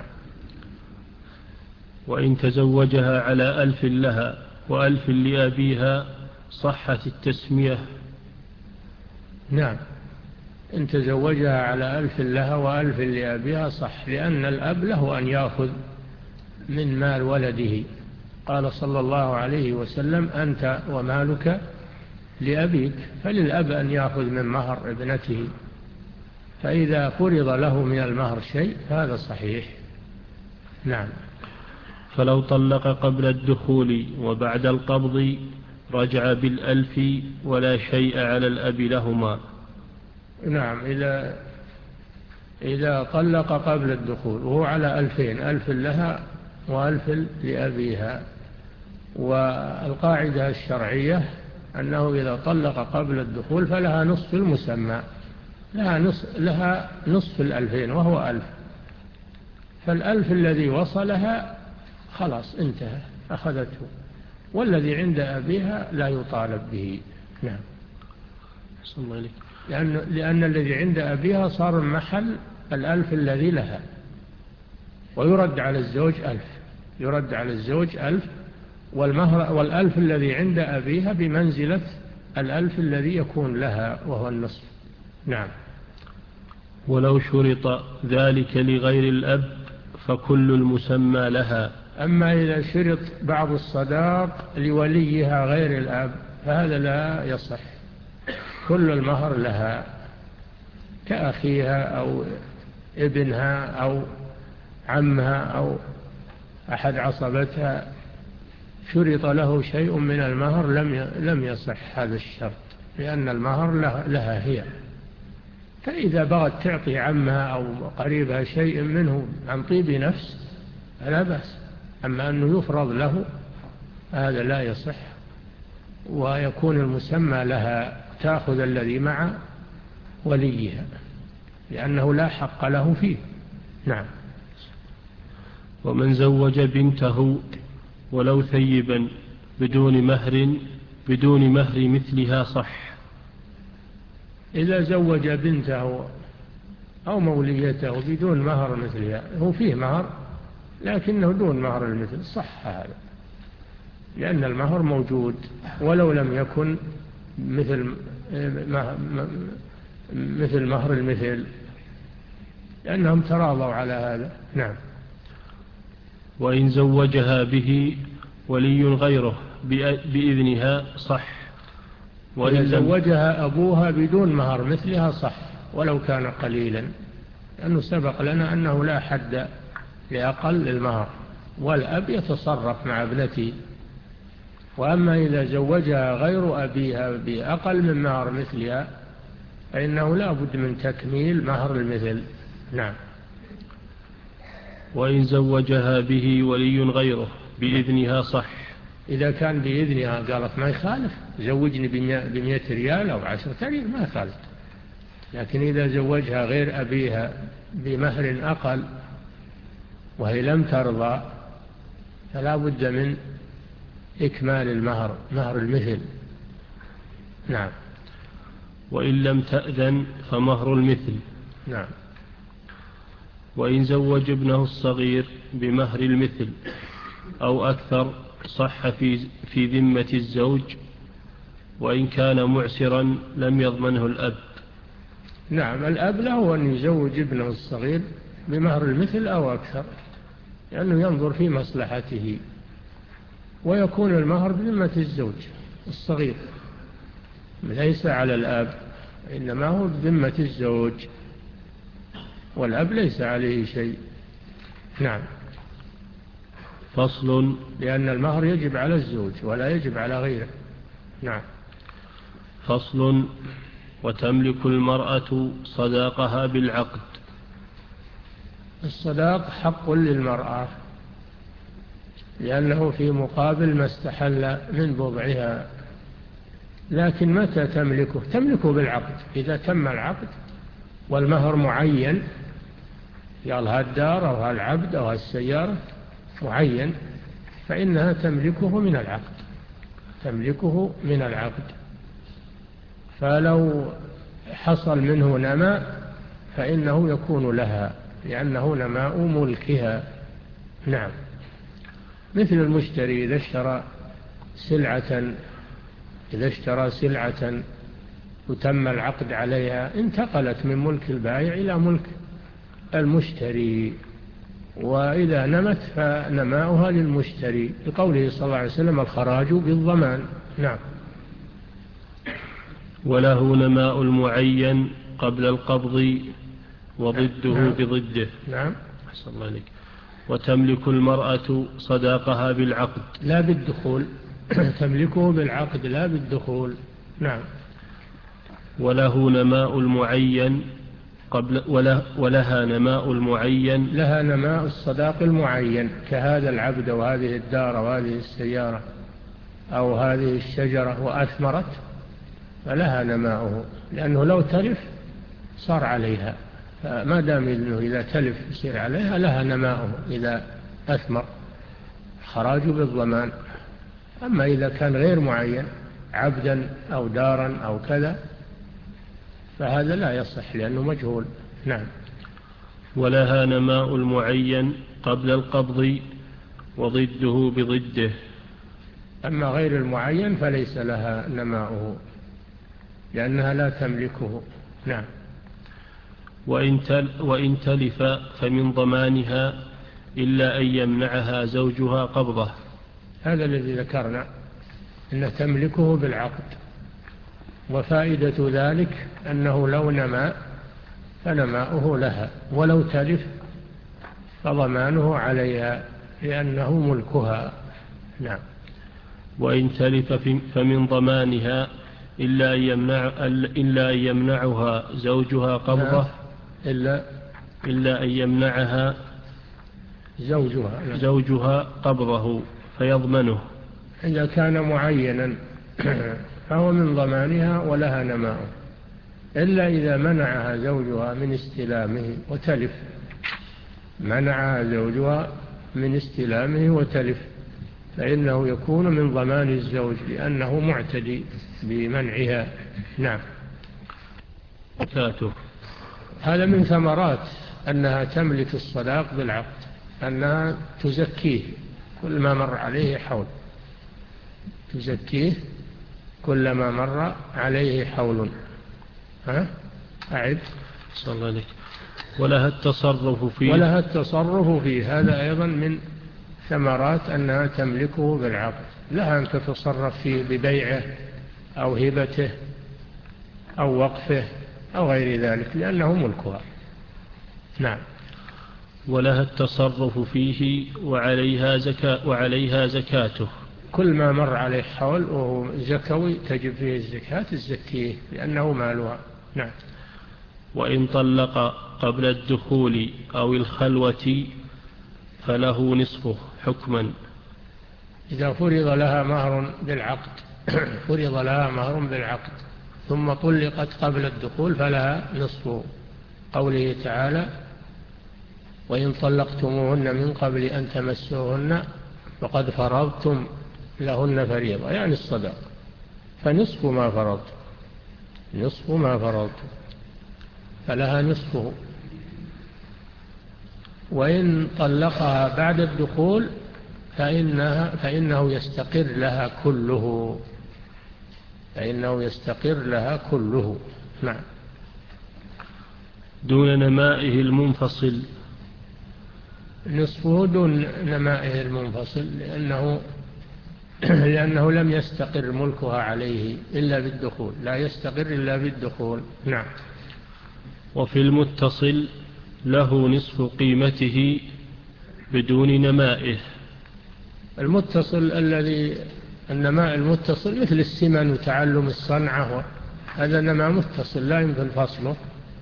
وإن تزوجها على ألف لها وألف لأبيها صحت التسمية. نعم، إن تزوجها على ألف لها وألف لأبيها صح، لأن الأب له أن يأخذ من مال ولده، قال صلى الله عليه وسلم أنت ومالك لأبيك، فللأب أن يأخذ من مهر ابنته، فإذا فرض له من المهر شيء هذا صحيح. نعم. فلو طلق قبل الدخول وبعد القبض رجع بالألف ولا شيء على الأب لهما. نعم، إذا إذا طلق قبل الدخول وهو على ألفين، ألف لها وألف لأبيها، والقاعدة الشرعية أنه إذا طلق قبل الدخول فلها نصف المسمى، لها نصف, لها نصف الألفين وهو ألف، فالألف الذي وصلها خلاص انتهى أخذته، والذي عند أبيها لا يطالب به. نعم. لأن, لأن الذي عند أبيها صار محل الألف الذي لها، ويرد على الزوج ألف، يرد على الزوج ألف، والمهر والألف الذي عند أبيها بمنزلة الألف الذي يكون لها وهو النصف. نعم. ولو شرط ذلك لغير الأب فكل المسمى لها. أما إذا شرط بعض الصداق لوليها غير الأب فهذا لا يصح، كل المهر لها، كأخيها أو ابنها أو عمها أو أحد عصبتها، شرط له شيء من المهر لم لم يصح هذا الشرط، لأن المهر لها هي، فإذا بغت تعطي عمها أو قريبها شيء منه عن طيب نفس فلا بأس، أما أنه يفرض له هذا لا يصح، ويكون المسمى لها، تأخذ الذي مع وليها لأنه لا حق له فيه. نعم. ومن زوج بنته ولو ثيبا بدون مهر بدون مهر مثلها صح. إذا زوج بنته أو موليته بدون مهر مثلها، هو فيه مهر لكنه دون مهر المثل، صح هذا، لأن المهر موجود ولو لم يكن مثل مثل مهر المثل، لأنهم تراضوا على هذا. نعم. وإن زوجها به ولي غيره بإذنها صح. وإن زوجها أبوها بدون مهر مثلها صح ولو كان قليلا، لأنه سبق لنا أنه لا حد لأقل المهر، والأب يتصرف مع ابنته. وأما إذا زوجها غير أبيها بأقل من مهر مثلها فإنه لا بد من تكميل مهر المثل. نعم. وإن زوجها به ولي غيره بإذنها صح. إذا كان بإذنها قالت ما يخالف، زوجني بمئة ريال أو عشرة ريال ما يخالف، لكن إذا زوجها غير أبيها بمهر أقل وهي لم ترضى فلا بد من إكمال المهر، مهر المثل، نعم. وإن لم تأذن فمهر المثل. نعم. وإن زوج ابنه الصغير بمهر المثل أو أكثر صح في في ذمة الزوج، وإن كان معسرا لم يضمنه الأب. نعم، الأب له أن يزوج ابنه الصغير بمهر المثل أو أكثر، لأنه ينظر في مصلحته، ويكون المهر بذمة الزوج الصغير ليس على الأب، إنما هو بذمة الزوج، والأب ليس عليه شيء. نعم. فصل. لأن المهر يجب على الزوج ولا يجب على غيره. نعم. فصل. وتملك المرأة صداقها بالعقد. الصداق حق للمرأة، لأنه في مقابل ما استحل من بضعها، لكن متى تملكه؟ تملكه بالعقد. إذا تم العقد والمهر معين، قال هالدار أو هالعبد أو هالسيارة معين، فإنها تملكه من العقد، تملكه من العقد. فلو حصل منه نماء فإنه يكون لها، لأنه نماء ملكها. نعم. مثل المشتري إذا اشترى سلعة إذا اشترى سلعة وتم العقد عليها، انتقلت من ملك البائع إلى ملك المشتري، وإذا نمت فنماؤها للمشتري، لقوله صلى الله عليه وسلم الخراج بالضمان. نعم. وله نماء المعين قبل القبض وضده نعم. بضده. نعم. أحسن الله عليك. وتملك المرأة صداقها بالعقد لا بالدخول. تملكه بالعقد لا بالدخول. نعم. وله نماء المعين قبل وله ولها نماء المعين. لها نماء الصداق المعين، كهذا العبد وهذه الدار وهذه السيارة أو هذه الشجرة وأثمرت، فلها نماؤه، لأنه لو تلف صار عليها، فما دام إنه إذا تلف يصير عليها، لها نماؤه إذا أثمر، خراج بالضمان. أما إذا كان غير معين، عبدا أو دارا أو كذا، فهذا لا يصح لأنه مجهول. نعم. ولها نماء المعين قبل القبض وضده بضده. أما غير المعين فليس لها نماؤه، لأنها لا تملكه. نعم. وإن, تل وإن تلف فمن ضمانها إلا أن يمنعها زوجها قبضه. هذا الذي ذكرنا أن تملكه بالعقد، وفائدة ذلك أنه لو نما فنماؤه لها، ولو تلف فضمانه عليها لأنه ملكها. نعم. وإن تلف فمن ضمانها إلا أن يمنع إلا أن يمنعها زوجها قبضه. إلا إلا أن يمنعها زوجها زوجها قبضه فيضمنه. إذا كان معينا فهو من ضمانها ولها نماؤه، إلا إذا منعها زوجها من استلامه وتلف، منعها زوجها من استلامه وتلف، فإنه يكون من ضمان الزوج لأنه معتدي بمنعها. نعم. زكاته. هذا من ثمرات أنها تملك الصداق بالعقد، أنها تزكيه كل ما مر عليه حول، تزكيه كلما مر عليه حول. ها؟ أعد. صلى الله عليك. ولها التصرف فيه. ولها التصرف فيه، هذا أيضا من ثمرات أنها تملكه بالعقد، لها أن تتصرف فيه ببيعه أو هبته أو وقفه أو غير ذلك، لأنه ملكها. نعم. ولها التصرف فيه وعليها زكاة وعليها زكاته. كل ما مر عليه حول وهو زكوي تجب فيه الزكاة الزكية لأنه مالها. نعم. وإن طلق قبل الدخول أو الخلوة فله نصفه حكما. إذا فرض لها مهر بالعقد فرض لها مهر بالعقد ثم طلقت قبل الدخول فلها نصفه، قوله تعالى وإن طلقتموهن من قبل أن تمسوهن فقد فرضتم لهن فريضة، يعني الصداق. فنصف ما فرضت نصف ما فرضت فلها نصفه. وإن طلقها بعد الدخول فإنها فإنه يستقر لها كله فإنه يستقر لها كله. نعم. دون نمائه المنفصل. نصفه دون نمائه المنفصل لأنه لأنه لم يستقر ملكها عليه إلا بالدخول، لا يستقر إلا بالدخول. نعم. وفي المتصل له نصف قيمته بدون نمائه. المتصل الذي النماء المتصل مثل السمن وتعلم الصنعة، هذا نماء متصل لا يمكن فصله،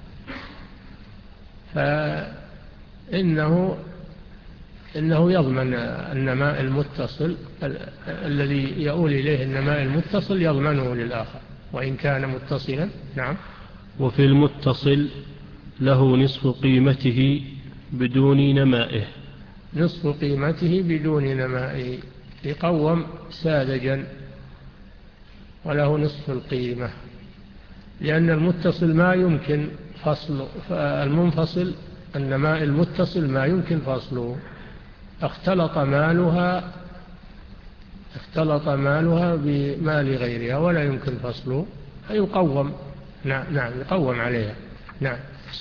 فإنه إنه يضمن النماء المتصل الذي يؤول إليه النماء المتصل يضمنه للآخر وإن كان متصلا. نعم. وفي المتصل له نصف قيمته بدون نمائه. نصف قيمته بدون نمائه، يقوم ساذجا وله نصف القيمة، لأن المتصل ما يمكن فصله، المنفصل النماء المتصل ما يمكن فصله، اختلط مالها اختلط مالها بمال غيرها ولا يمكن فصله فيقوم. نعم نعم يقوم عليها. نعم.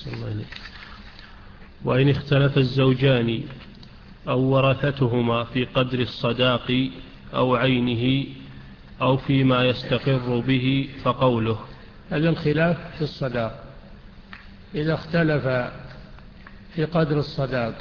وإن اختلف الزوجان أو ورثتهما في قدر الصداق أو عينه أو فيما يستقر به فقوله. هذا الخلاف في الصداق. إذا اختلف في قدر الصداق،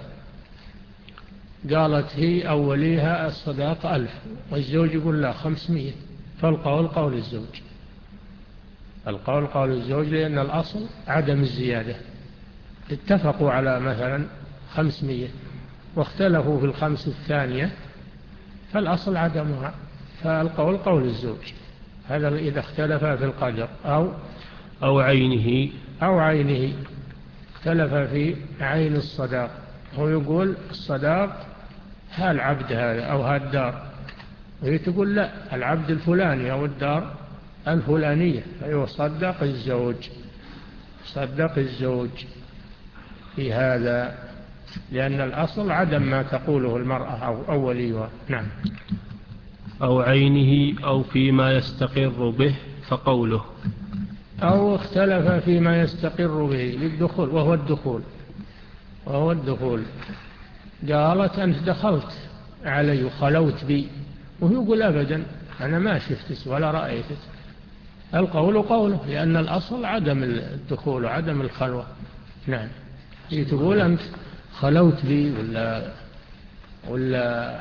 قالت هي أو وليها الصداق ألف والزوج يقول لا خمسمية، فالقول قول الزوج القول قول الزوج لأن الأصل عدم الزيادة. اتفقوا على مثلا خمسمية واختلفوا في الخمس الثانية فالأصل عدمها، فالقول قول الزوج. هذا إذا اختلف في القدر أو أو عينه أو عينه اختلف في عين الصداق، هو يقول الصداق ها العبد هذا أو ها الدار، وهي تقول لا العبد الفلاني أو الدار الفلانية، فيصدق الزوج صدق الزوج في هذا، لأن الأصل عدم ما تقوله المرأة أو, أو وليها. نعم. أو عينه أو فيما يستقر به فقوله. أو اختلف فيما يستقر به للدخول وهو الدخول وهو الدخول قالت أنت دخلت علي وخلوت بي، وهو يقول أبدا أنا ما شفتك ولا رأيتك، القول قوله لأن الأصل عدم الدخول وعدم الخلوة. نعم. هي تقول أنت خلوت بي ولا ولا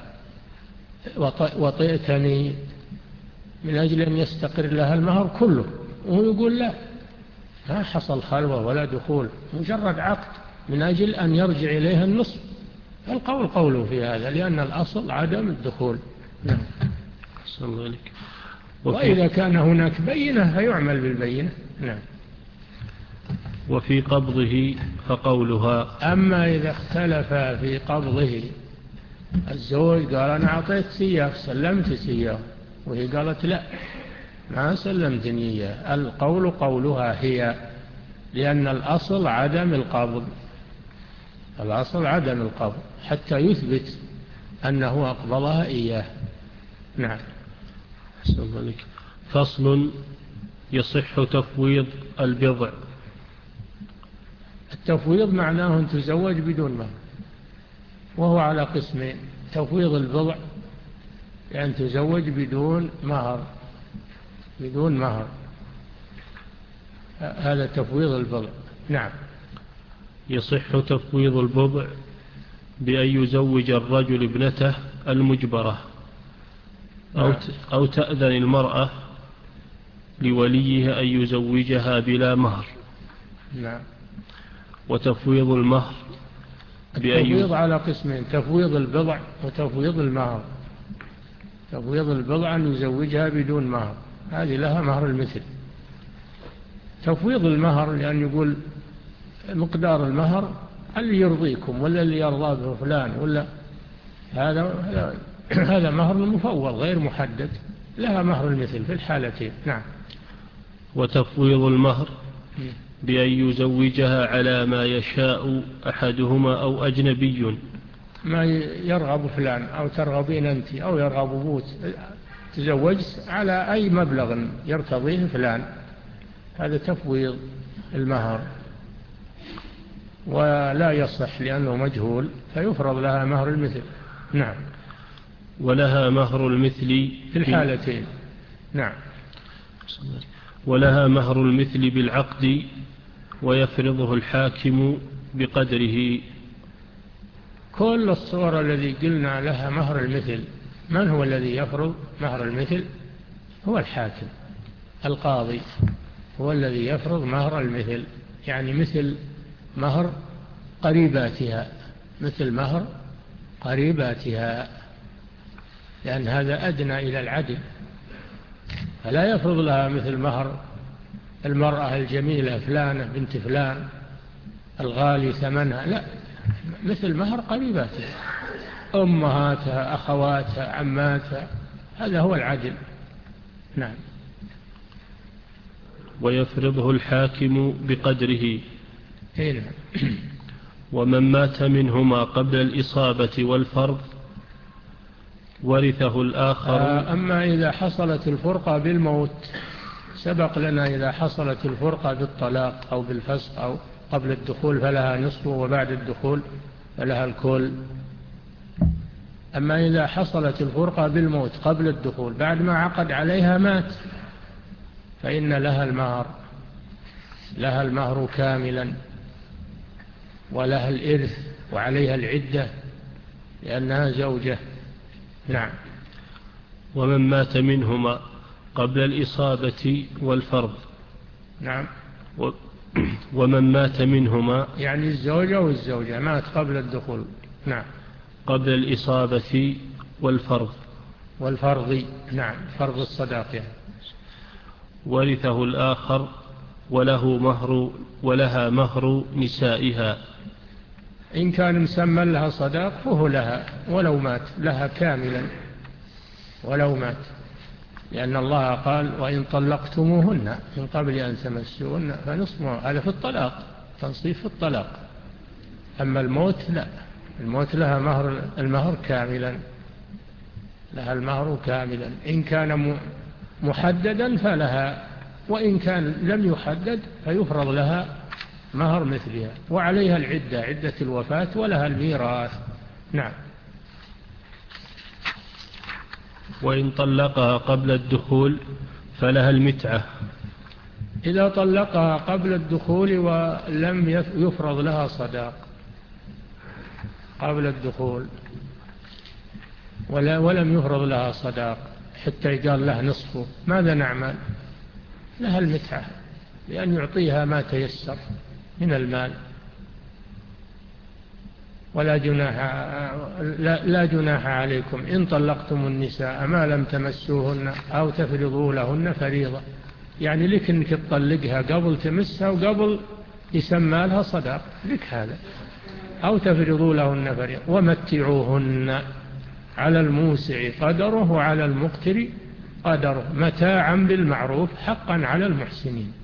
وطئتني من أجل أن يستقر لها المهر كله، وهو يقول لا ما حصل خلوة ولا دخول، مجرد عقد من أجل أن يرجع إليها النصف، القول قوله في هذا لأن الأصل عدم الدخول. نعم. وإذا كان هناك بينة فيعمل بالبينة. نعم. وفي قبضه فقولها. أما إذا اختلف في قبضه، الزوج قال أنا أعطيت سياه سلمت سياه، وهي قالت لا ما سلمتني إياه، القول قولها هي لأن الأصل عدم القبض الأصل عدم القبض حتى يثبت أنه أقبضها إياه. نعم. فصل. يصح تفويض البضع. التفويض معناه أن تزوج بدون مهر، وهو على قسمين: تفويض البضع يعني تزوج بدون مهر بدون مهر هذا تفويض البضع. نعم. يصح تفويض البضع بأن يزوج الرجل ابنته المجبرة أو أو تأذن المرأة لوليها أن يزوجها بلا مهر. نعم. وتفويض المهر التفويض على قسمين: تفويض البضع وتفويض المهر. تفويض البضع أن يزوجها بدون مهر، هذه لها مهر المثل. تفويض المهر لأن يقول مقدار المهر اللي يرضيكم ولا اللي يرضى به فلان ولا هذا هذا مهر مفوض غير محدد، لها مهر المثل في الحالتين. نعم. وتفويض المهر بأن يزوجها على ما يشاء أحدهما أو أجنبي، ما يرغب فلان أو ترغبين أنت أو يرغب أبوك، تزوجت على أي مبلغ يرتضيه فلان، هذا تفويض المهر، ولا يصح لأنه مجهول، فيفرض لها مهر المثل. نعم. ولها مهر المثل في الحالتين. نعم. ولها مهر المثل بالعقد ويفرضه الحاكم بقدره. كل الصور الذي قلنا لها مهر المثل، من هو الذي يفرض مهر المثل؟ هو الحاكم القاضي، هو الذي يفرض مهر المثل، يعني مثل مهر قريباتها، مثل مهر قريباتها، لأن هذا أدنى إلى العدل، فلا يفرض لها مثل مهر المرأة الجميلة فلانة بنت فلان الغالي ثمنها، لا، مثل مهر قريباتها، أمهاتها، أخواتها، عماتها، هذا هو العدل. نعم. ويفرضه الحاكم بقدره. هنا. ومن مات منهما قبل الإصابة والفرض ورثه الآخر. أما إذا حصلت الفرقة بالموت، سبق لنا إذا حصلت الفرقة بالطلاق أو بالفسق أو قبل الدخول فلها نصف، وبعد الدخول فلها الكل. أما إذا حصلت الفرقة بالموت قبل الدخول بعد ما عقد عليها مات، فإن لها المهر، لها المهر كاملا، ولها الإرث، وعليها العدة لأنها زوجة. نعم. ومن مات منهما قبل الإصابة والفرض. نعم. و... ومن مات منهما يعني الزوجة والزوجة مات قبل الدخول. نعم. قبل الإصابة والفرض. والفرض. نعم، فرض الصداق يعني. ورثه الآخر وله مهر ولها مهر نسائها. إن كان مسمى لها صداق فهو لها ولو مات، لها كاملا ولو مات، لأن الله قال وإن طلقتموهن من قبل أن تمسوهن فنصف، هذا في الطلاق، تنصيف في الطلاق. أما الموت لا، الموت لها مهر، المهر كاملا، لها المهر كاملا، إن كان محددا فلها، وإن كان لم يحدد فيفرض لها مهر مثلها، وعليها العدة، عدة الوفاة، ولها الميراث. نعم. وإن طلقها قبل الدخول فلها المتعة. إذا طلقها قبل الدخول ولم يفرض لها صداق قبل الدخول، ولا ولم يفرض لها صداق حتى يقال له نصفه، ماذا نعمل؟ لها المتعة، لأن يعطيها ما تيسر من المال، ولا جناح لا, لا جناح عليكم إن طلقتم النساء ما لم تمسوهن أو تفرضوا لهن فريضة، يعني لك أنك تطلقها قبل تمسها وقبل يسمى لها صداق، لك هذا، أو تفرضوا لهن فريضة. ومتعوهن على الموسع قدره وعلى المقتر قدره متاعا بالمعروف حقا على المحسنين.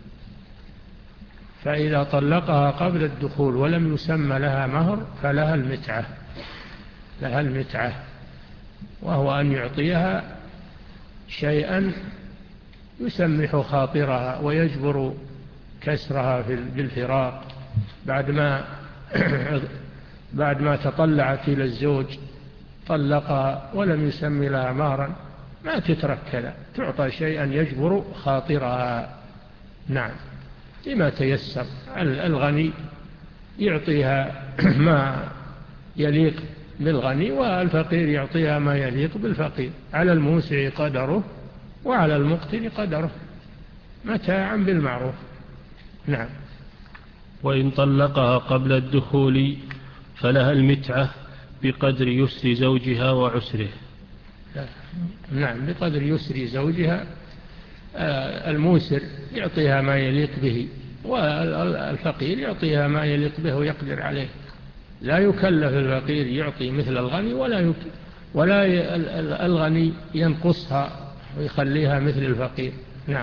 فإذا طلقها قبل الدخول ولم يسمى لها مهر فلها المتعة، لها المتعة، وهو أن يعطيها شيئا يسمح خاطرها ويجبر كسرها بالفراق بعد ما بعد ما تطلعت إلى الزوج، طلقها ولم يسمي لها مهرا، ما تترك كذا، تعطى شيئا يجبر خاطرها. نعم، لما تيسر. الغني يعطيها ما يليق بالغني، والفقير يعطيها ما يليق بالفقير، على الموسع قدره وعلى المقتر قدره متاعا بالمعروف. نعم. وإن طلقها قبل الدخول فلها المتعة بقدر يسر زوجها وعسره. نعم، بقدر يسر زوجها. الموسر يعطيها ما يليق به، والفقير يعطيها ما يليق به ويقدر عليه. لا يكلف الفقير يعطي مثل الغني، ولا يك... ولا الغني ينقصها ويخليها مثل الفقير. نعم.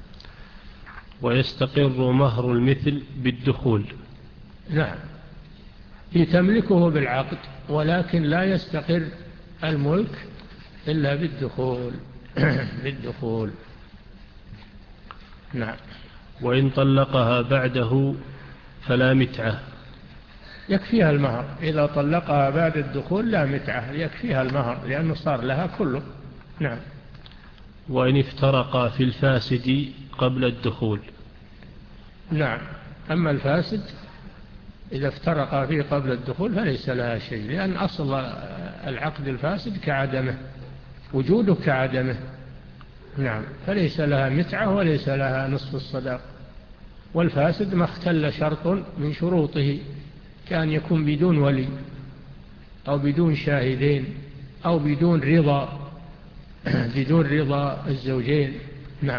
ويستقر مهر المثل بالدخول. نعم، تملكه بالعقد، ولكن لا يستقر الملك إلا بالدخول. بالدخول. نعم. وإن طلقها بعده فلا متعة. يكفيها المهر. إذا طلقها بعد الدخول لا متعة، يكفيها المهر لأنه صار لها كله. نعم. وإن افترقا في الفاسد قبل الدخول. نعم. أما الفاسد إذا افترقا فيه قبل الدخول فليس لها شيء، لأن أصل العقد الفاسد كعدمه، وجوده كعدمه. نعم. فليس لها متعة وليس لها نصف الصداق. والفاسد ما اختل شرط من شروطه، كان يكون بدون ولي أو بدون شاهدين أو بدون رضا بدون رضا الزوجين. نعم.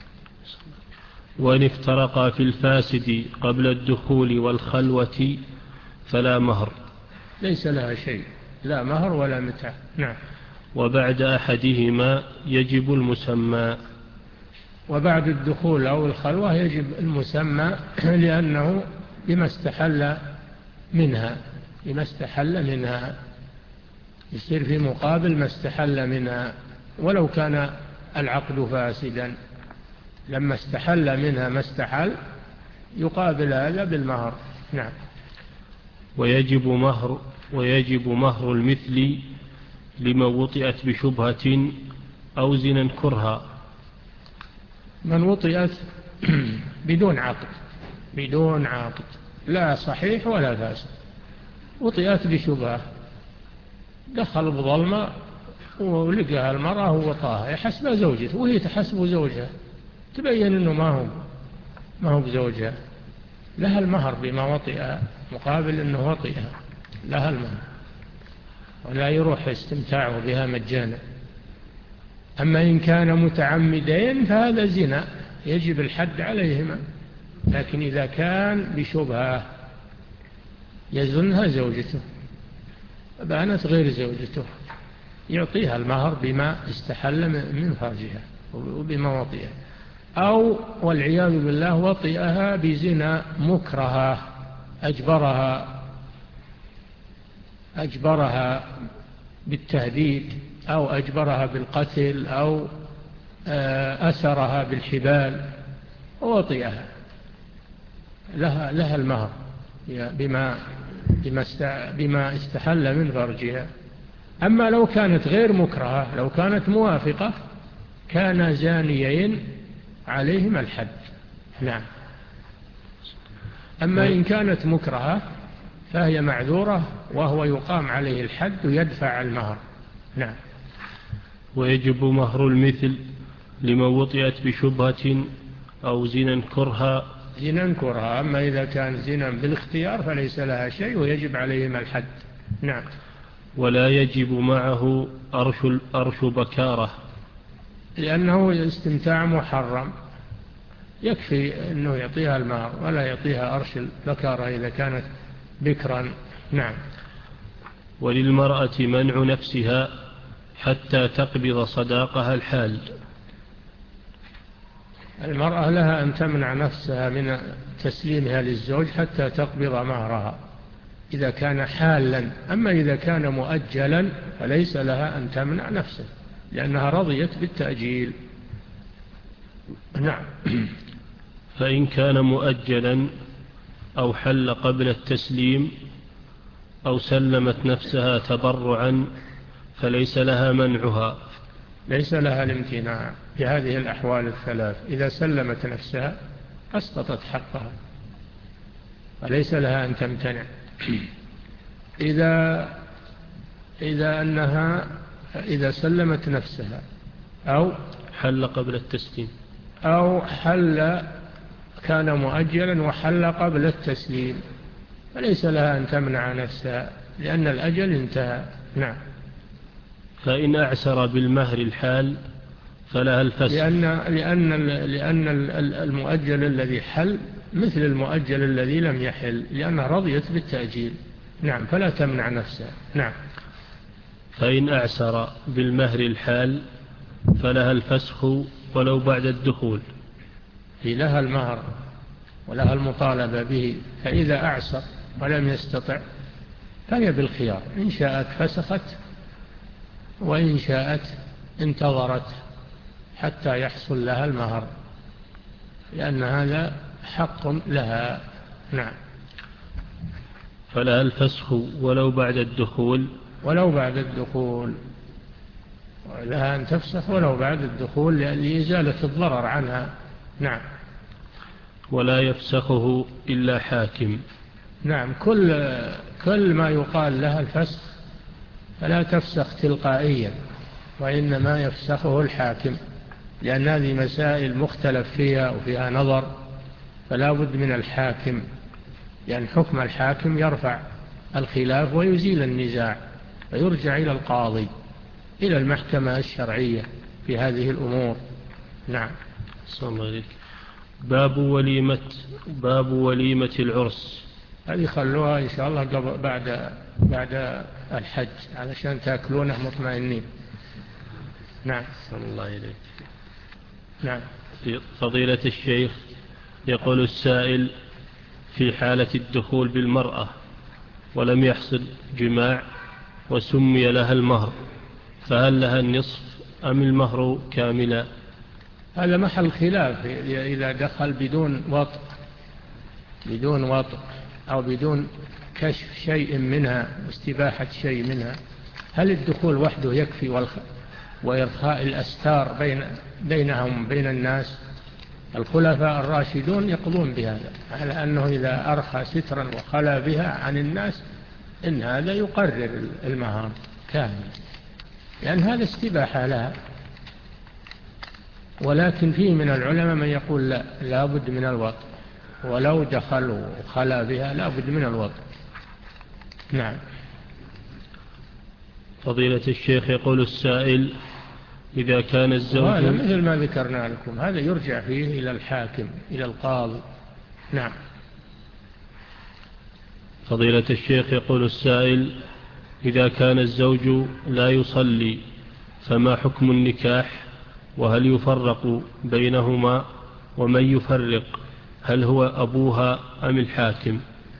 وإن افترقا في الفاسد قبل الدخول والخلوة فلا مهر. ليس لها شيء، لا مهر ولا متعة. نعم. وبعد أحدهما يجب المسمى. وبعد الدخول أو الخلوة يجب المسمى، لأنه بما استحل منها بما استحل منها يصير في مقابل ما استحل منها، ولو كان العقد فاسدا لما استحل منها ما استحل يقابل هذا بالمهر. نعم. ويجب مهر ويجب مهر المثل لمن وطئت بشبهة أو زنا كرها. من وطئت بدون عقد بدون عقد لا صحيح ولا فاسد، وطئت بشبهة، دخل بظلمة ولقاها المرأة ووطاها يحسب زوجته وهي تحسب زوجها، تبين أنه ما هو ما هو بزوجها، لها المهر بما وطئها مقابل أنه وطئها، لها المهر ولا يروح استمتاعه بها مجانا. أما إن كان متعمدين فهذا زنا يجب الحد عليهما، لكن إذا كان بشبهة يزنها زوجته بانت غير زوجته يعطيها المهر بما استحل من فرجها وبما وطئها، أو والعياذ بالله وطئها بزنا مكرها أجبرها أجبرها بالتهديد أو أجبرها بالقتل أو أسرها بالحبال ووطئها، لها, لها المهر بما, بما استحل من فرجها. أما لو كانت غير مكرهة، لو كانت موافقة كان زانيين عليهما الحد. نعم. أما إن كانت مكرهة فهي معذورة وهو يقام عليه الحد ويدفع المهر. نعم. ويجب مهر المثل لمن وطئت بشبهة أو زنا كرها. زنا كرها. أما إذا كان زنا بالاختيار فليس لها شيء ويجب عليهما الحد. نعم. ولا يجب معه أرش, أرش بكارة، لأنه استمتاع محرم، يكفي أنه يعطيها المهر ولا يعطيها أرش البكارة إذا كانت بكرا. نعم. وللمرأة منع نفسها حتى تقبض صداقها الحال. المرأة لها أن تمنع نفسها من تسليمها للزوج حتى تقبض مهرها إذا كان حالا. أما إذا كان مؤجلا فليس لها أن تمنع نفسها لأنها رضيت بالتأجيل. نعم. فإن كان مؤجلا أو حل قبل التسليم أو سلمت نفسها تبرعا فليس لها منعها. ليس لها الامتناع في هذه الأحوال الثلاث. إذا سلمت نفسها أسقطت حقها فليس لها أن تمتنع. إذا إذا أنها إذا سلمت نفسها أو حل قبل التسليم أو حل كان مؤجلا وحل قبل التسليم فليس لها أن تمنع نفسها لأن الأجل انتهى. نعم. فإن أعسر بالمهر الحال فلها الفسخ، لأن, لأن, لأن المؤجل الذي حل مثل المؤجل الذي لم يحل لأنها رضيت بالتأجيل. نعم. فلا تمنع نفسها. نعم. فإن أعسر بالمهر الحال فلها الفسخ ولو بعد الدخول. هي لها المهر ولها المطالبة به، فإذا أعسر ولم يستطع فهي بالخيار، إن شاءت فسخت وإن شاءت انتظرت حتى يحصل لها المهر، لأن هذا حق لها. نعم. فلها الفسخ ولو بعد الدخول. ولو بعد الدخول لها أن تفسخ ولو بعد الدخول لإزالة الضرر عنها. نعم. ولا يفسخه إلا حاكم. نعم. كل كل ما يقال لها الفسخ فلا تفسخ تلقائيا، وإنما يفسخه الحاكم، لأن هذه مسائل مختلف فيها وفيها نظر، فلا بد من الحاكم، لأن حكم الحاكم يرفع الخلاف ويزيل النزاع، فيرجع إلى القاضي، إلى المحكمة الشرعية في هذه الأمور. نعم. صلى الله عليك. باب وليمة باب وليمة العرس. هذه خلوها إن شاء الله قبل بعد بعد الحج علشان تأكلونه مطمئنين. نعم. صلى الله عليك. نعم. فضيلة الشيخ، يقول السائل: في حالة الدخول بالمرأة ولم يحصل جماع وسمي لها المهر، فهل لها النصف أم المهر كاملا؟ هذا محل خلاف. إذا دخل بدون وطء بدون وطء أو بدون كشف شيء منها واستباحة شيء منها، هل الدخول وحده يكفي وإرخاء الأستار بين بينهم بين الناس؟ الخلفاء الراشدون يقضون بهذا، على أنه إذا أرخى سترا وخلى بها عن الناس إن هذا يقرر المهر كامل، لأن هذا استباحة لها. ولكن فيه من العلماء من يقول لا، لا بد من الوطء، ولو دخل وخلى بها لا بد من الوطء. نعم. فضيلة الشيخ، يقول السائل: إذا كان الزوج، وهذا مثل ما ذكرنا لكم، هذا يرجع فيه إلى الحاكم، إلى القاضي. نعم. فضيلة الشيخ، يقول السائل: إذا كان الزوج لا يصلي فما حكم النكاح؟ وهل يفرق بينهما؟ ومن يفرق، هل هو أبوها أم الحاكم؟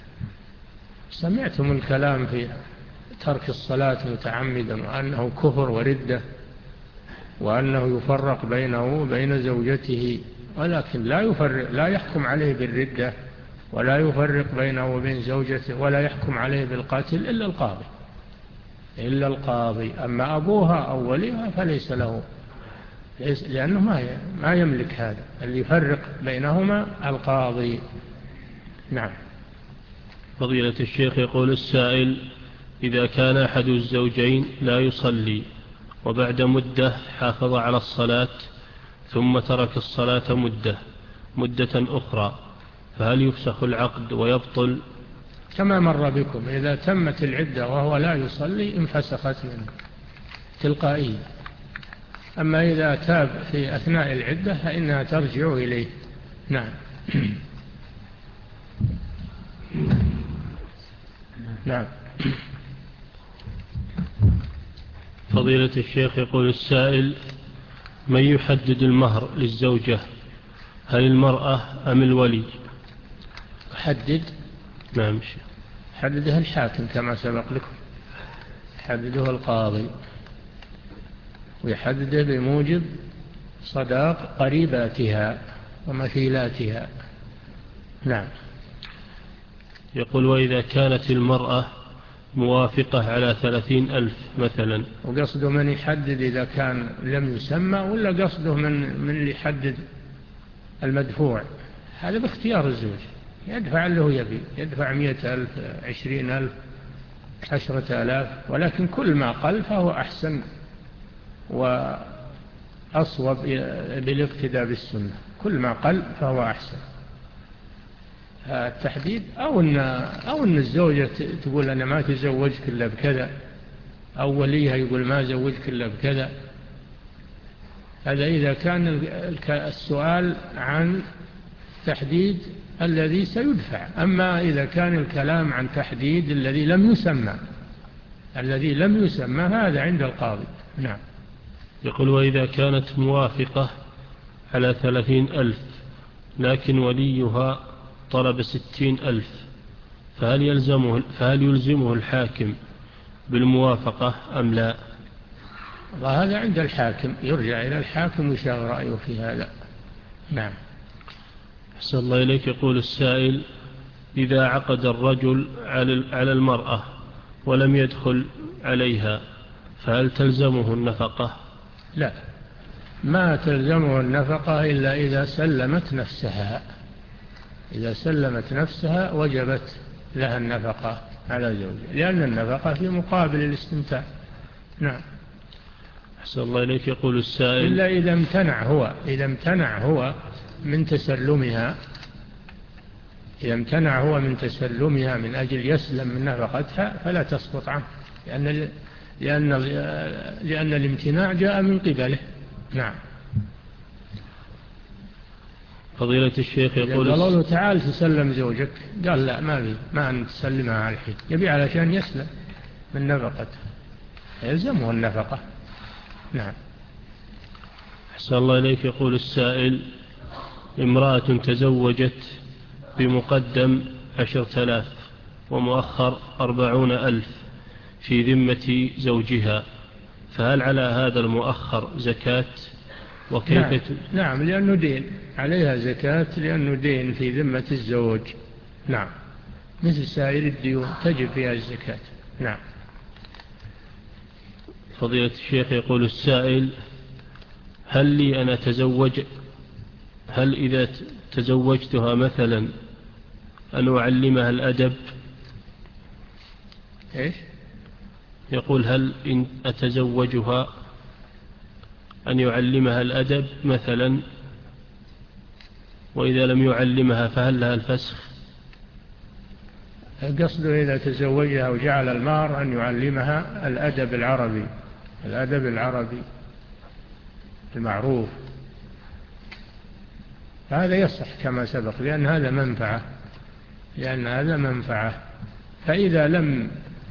سمعتم الكلام في ترك الصلاة متعمدا وأنه كفر وردة، وأنه يفرق بينه وبين زوجته، ولكن لا يفرق، لا يحكم عليه بالردة، ولا يفرق بينه وبين زوجته، ولا يحكم عليه بالقتل إلا القاضي إلا القاضي. أما أبوها أو وليها فليس له، لأنه ما ما يملك هذا، اللي يفرق بينهما القاضي. نعم. فضيلة الشيخ، يقول السائل: إذا كان أحد الزوجين لا يصلي وبعد مدة حافظ على الصلاة ثم ترك الصلاة مدة مدة أخرى، فهل يفسخ العقد ويبطل؟ كما مر بكم، إذا تمت العدة وهو لا يصلي انفسخت منه تلقائيا. أما إذا تاب في أثناء العدة فإنها ترجع إليه. نعم. نعم. فضيلة الشيخ، يقول السائل: من يحدد المهر للزوجة؟ هل المرأة أم الولي؟ حدد. نعم. حددها الحاكم كما سبق لكم، حدده القاضي، ويحدده بموجب صداق قريباتها ومثيلاتها. نعم. يقول: وإذا كانت المرأة موافقة على ثلاثين ألف مثلا. وقصده من يحدد إذا كان لم يسمى، ولا قصده من من اللي يحدد المدفوع؟ هذا باختيار الزوج، يدفع له يبي، يدفع مئة ألف، عشرين ألف، عشرة آلاف، ولكن كل ما قل فهو أحسن وأصوب بالاقتداء بالسنة. كل ما قل فهو أحسن التحديد. أو أن, أو أن الزوجة تقول أنا ما تزوجك إلا بكذا، أو وليها يقول ما زوجك إلا بكذا. هذا إذا كان السؤال عن تحديد الذي سيدفع. أما إذا كان الكلام عن تحديد الذي لم يسمى الذي لم يسمى هذا عند القاضي. نعم. يقول: وإذا كانت موافقة على ثلاثين ألف لكن وليها طلب ستين ألف، فهل يلزمه, فهل يلزمه الحاكم بالموافقة أم لا؟ وهذا عند الحاكم، يرجع إلى الحاكم ويشاور رأيه في هذا. نعم. أحسن الله إليك. يقول السائل: إذا عقد الرجل على المرأة ولم يدخل عليها فهل تلزمه النفقة؟ لا، ما تلزمه النفقة إلا إذا سلمت نفسها. إذا سلمت نفسها وجبت لها النفقة على زوجها، لأن النفقة في مقابل الاستمتاع. نعم. أحسن الله إليك. يقول السائل: إلا إذا امتنع هو إذا امتنع هو من تسلمها إذا امتنع هو من تسلمها من أجل يسلم من نفقتها فلا تسقط عنه، لأن لأن لأن الامتناع جاء من قبله. نعم. فضيلة الشيخ يقول: قال له تعال تسلم زوجك، قال لا، ما بي ما أن تسلمها على الحين، يبي علشان يسلم من نفقته يلزمه النفقة. نعم. أحسن الله إليك. يقول السائل: امرأة تزوجت بمقدم عشرة آلاف ومؤخر أربعون ألف في ذمة زوجها، فهل على هذا المؤخر زكاة؟ وكيف نعم. نعم، لأنه دين عليها زكاة، لأنه دين في ذمة الزوج. نعم، مثل سائر الديون تجب فيها الزكاة. نعم. فضيلة الشيخ يقول السائل: هل لي أنا تزوج هل إذا تزوجتها مثلا أن أعلمها الأدب؟ إيش؟ يقول: هل إن أتزوجها أن يعلمها الأدب مثلا، وإذا لم يعلمها فهل لها الفسخ؟ قصده إذا تزوجها وجعل المهر أن يعلمها الأدب العربي الأدب العربي المعروف، هذا يصح كما سبق، لأن هذا منفعة لأن هذا منفعة فإذا لم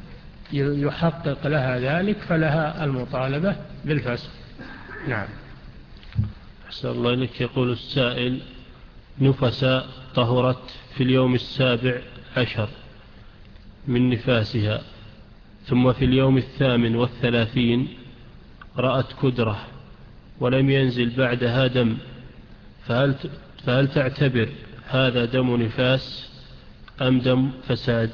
يحقق لها ذلك فلها المطالبة بالفسخ. نعم. أحسن الله إليك. يقول السائل: نفساء طهرت في اليوم السابع عشر من نفاسها، ثم في اليوم الثامن والثلاثين رأت كدرة ولم ينزل بعدها دم، فهل, فهل تعتبر هذا دم نفاس أم دم فساد؟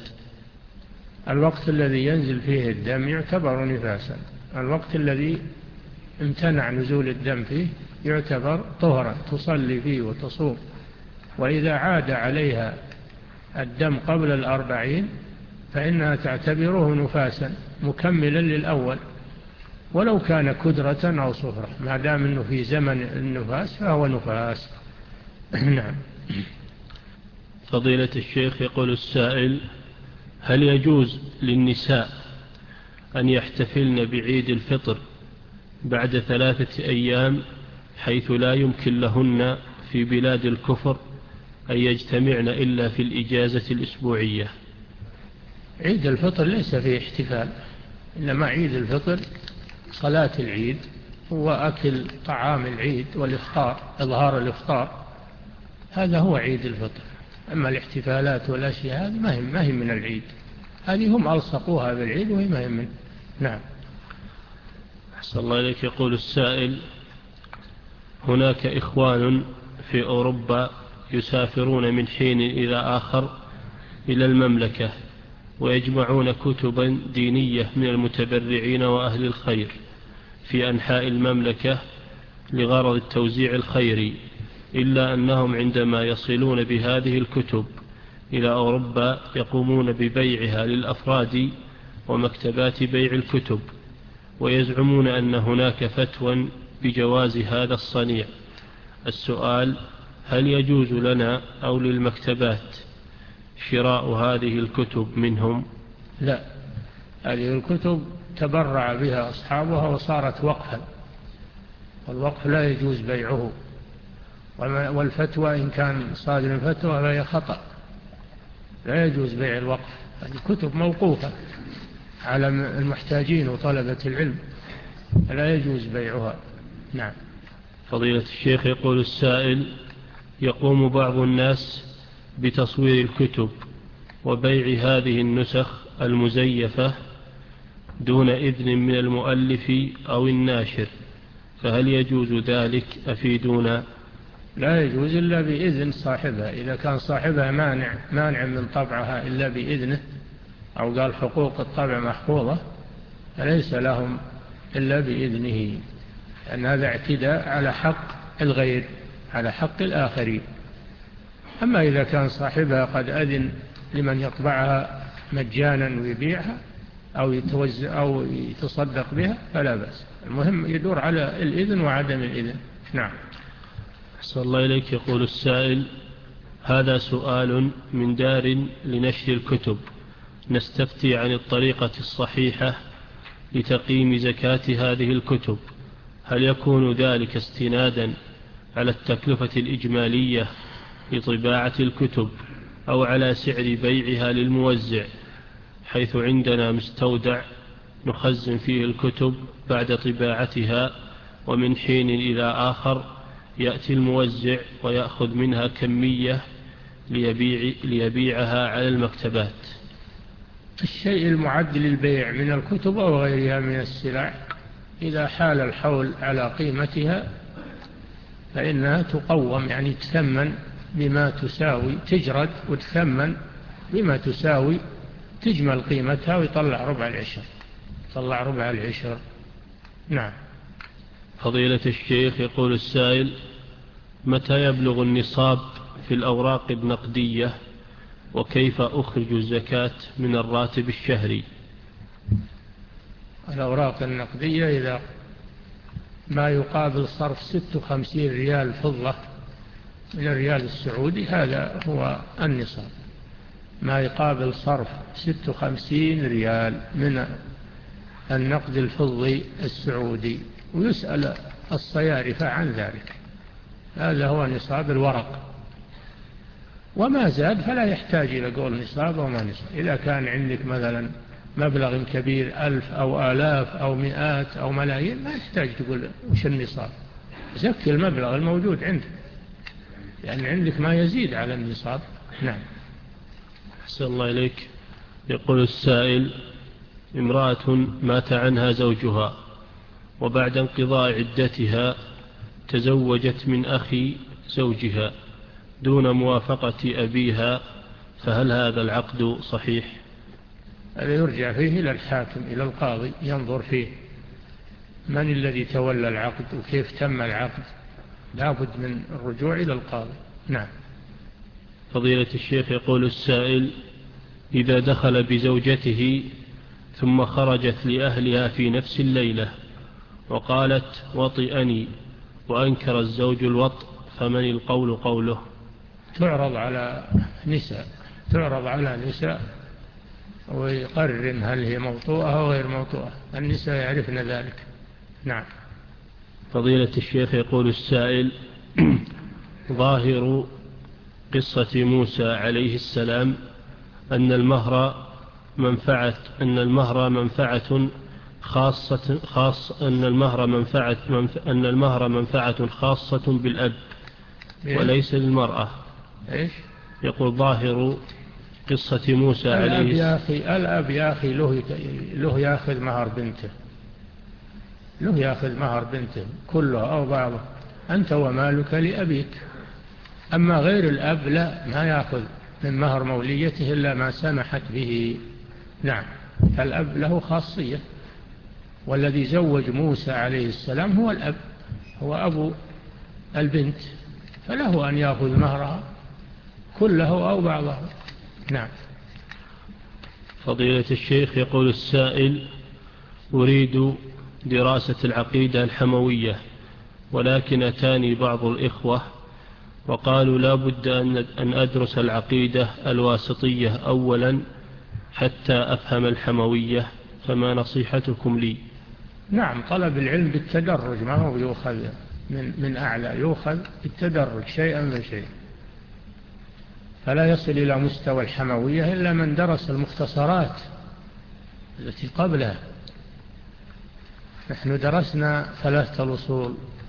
الوقت الذي ينزل فيه الدم يعتبر نفاسا، الوقت الذي امتنع نزول الدم فيه يعتبر طهرا تصلي فيه وتصوم، وإذا عاد عليها الدم قبل الأربعين فإنها تعتبره نفاسا مكملا للأول، ولو كان كدرة أو صفرة، ما دام أنه في زمن النفاس فهو نفاس. نعم. فضيلة الشيخ يقول السائل: هل يجوز للنساء أن يحتفلن بعيد الفطر بعد ثلاثة أيام حيث لا يمكن لهن في بلاد الكفر أن يجتمعن إلا في الإجازة الأسبوعية؟ عيد الفطر ليس فيه احتفال، إنما عيد الفطر صلاة العيد وأكل طعام العيد والإفطار، إظهار الإفطار، هذا هو عيد الفطر. أما الاحتفالات والأشياء هذه ما هي ما هي من العيد، هذه هم ألصقوها بالعيد وهي ما هي من. نعم. أحسن الله إليك. يقول السائل: هناك إخوان في أوروبا يسافرون من حين إلى آخر إلى المملكة ويجمعون كتبا دينية من المتبرعين وأهل الخير في أنحاء المملكة لغرض التوزيع الخيري، إلا أنهم عندما يصلون بهذه الكتب إلى أوروبا يقومون ببيعها للأفراد ومكتبات بيع الكتب، ويزعمون أن هناك فتوى بجواز هذا الصنيع. السؤال: هل يجوز لنا أو للمكتبات شراء هذه الكتب منهم؟ لا، هذه الكتب تبرع بها أصحابها وصارت وقفا، والوقف لا يجوز بيعه، والفتوى إن كان صادر الفتوى فهي خطأ، لا يجوز بيع الوقف. هذه كتب موقوفة على المحتاجين وطلبة العلم، لا يجوز بيعها. نعم. فضيلة الشيخ، يقول السائل: يقوم بعض الناس بتصوير الكتب وبيع هذه النسخ المزيفة دون إذن من المؤلف أو الناشر، فهل يجوز ذلك؟ أفيدونا. لا يجوز إلا بإذن صاحبها. إذا كان صاحبها مانع مانع من طبعها إلا بإذنه، أو قال حقوق الطبع محفوظة، فليس لهم إلا بإذنه، لأن هذا اعتداء على حق الغير، على حق الآخرين. أما إذا كان صاحبها قد أذن لمن يطبعها مجانا ويبيعها أو يتوزع أو يتصدق بها فلا بأس. المهم يدور على الإذن وعدم الإذن. نعم. أحسن الله إليك. يقول السائل: هذا سؤال من دار لنشر الكتب، نستفتي عن الطريقة الصحيحة لتقييم زكاة هذه الكتب، هل يكون ذلك استنادا على التكلفة الإجمالية لطباعة الكتب أو على سعر بيعها للموزع، حيث عندنا مستودع نخزن فيه الكتب بعد طباعتها، ومن حين إلى آخر يأتي الموزع ويأخذ منها كمية ليبيع ليبيعها على المكتبات؟ الشيء المعد للبيع من الكتب أو غيرها من السلع إذا حال الحول على قيمتها فإنها تقوم، يعني تثمن بما تساوي، تجرد وتثمن بما تساوي، تجمل قيمتها ويطلع ربع العشر، طلع ربع العشر. نعم. فضيلة الشيخ، يقول السائل: متى يبلغ النصاب في الأوراق النقدية، وكيف أخرج الزكاة من الراتب الشهري؟ الأوراق النقدية إذا ما يقابل صرف ستة وخمسين ريال فضة من الريال السعودي، هذا هو النصاب. ما يقابل صرف ستة وخمسين ريال من النقد الفضي السعودي، ويسأل الصيارفة عن ذلك، هذا هو نصاب الورق. وما زاد فلا يحتاج إلى قول نصاب وما نصاب. إذا كان عندك مثلا مبلغ كبير، ألف أو آلاف أو مئات أو ملايين، ما يحتاج تقول وش النصاب، زكي المبلغ الموجود عندك، لأن يعني عندك ما يزيد على النصاب. نعم. أحسن الله إليك. يقول السائل: امرأة مات عنها زوجها، وبعد انقضاء عدتها تزوجت من أخي زوجها دون موافقة أبيها، فهل هذا العقد صحيح؟ هذا يرجع فيه إلى الحاكم، إلى القاضي، ينظر فيه من الذي تولى العقد وكيف تم العقد، لابد من الرجوع إلى القاضي. نعم. فضيلة الشيخ، يقول السائل: إذا دخل بزوجته ثم خرجت لأهلها في نفس الليلة وقالت وطئني، وأنكر الزوج الوطء، فمن القول قوله؟ تعرض على نساء تعرض على نساء ويقرر هل هي موطوءة أو غير موطوءة، النساء يعرفن ذلك. نعم. فضيلة الشيخ، يقول السائل: ظاهر قصة موسى عليه السلام أن المهر منفعة أن المهر منفعة خاصة خاص أن المهر منفعة منف أن المهر منفعة خاصة بالأب وليس للمرأة. إيش؟ يقول: ظاهر قصة موسى عليه الأب يا أخي الأب يا أخي له له يأخذ مهر بنته، له يأخذ مهر بنته كله أو بعضه، أنت ومالك لأبيك. أما غير الأب لا، ما يأخذ من مهر موليته إلا ما سمحت به. نعم. فالأب له خاصية، والذي زوج موسى عليه السلام هو الأب، هو أبو البنت، فله أن يأخذ مهرها كله أو بعضه. نعم. فضيلة الشيخ، يقول السائل: أريد دراسة العقيدة الحموية، ولكن أتاني بعض الإخوة وقالوا لا بد أن أدرس العقيدة الواسطية أولا حتى أفهم الحموية، فما نصيحتكم لي؟ نعم. طلب العلم بالتدرج، ما هو يؤخذ من, من أعلى، يؤخذ بالتدرج شيئا فشيئا، فلا يصل إلى مستوى الحموية إلا من درس المختصرات التي قبلها. نحن درسنا ثلاثة الأصول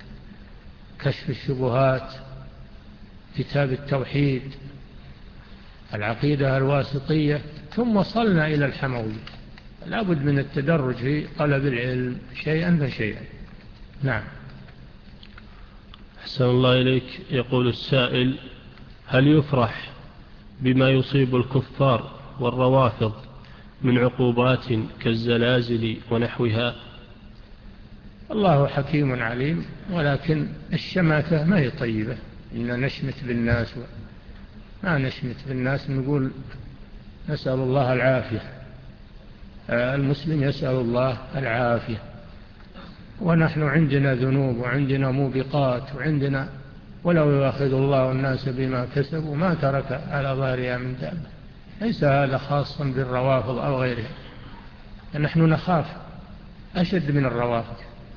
كشف الشبهات، كتاب التوحيد، العقيدة الواسطية، ثم وصلنا إلى الحموية. لا بد من التدرج في طلب العلم شيئا فشيئا. نعم. أحسن الله إليك. يقول السائل: هل يفرح بما يصيب الكفار والروافض من عقوبات كالزلازل ونحوها؟ الله حكيم عليم، ولكن الشماتة ما هي طيبة. إن نشمت بالناس، ما نشمت بالناس، نقول نسأل الله العافية. المسلم يسأل الله العافية، ونحن عندنا ذنوب وعندنا موبقات وعندنا، ولو يؤاخذ الله الناس بما كسبوا ما ترك على ظهرها من دابة. ليس هذا خاصا بالروافض أو غيرها، نحن نخاف أشد من الروافض،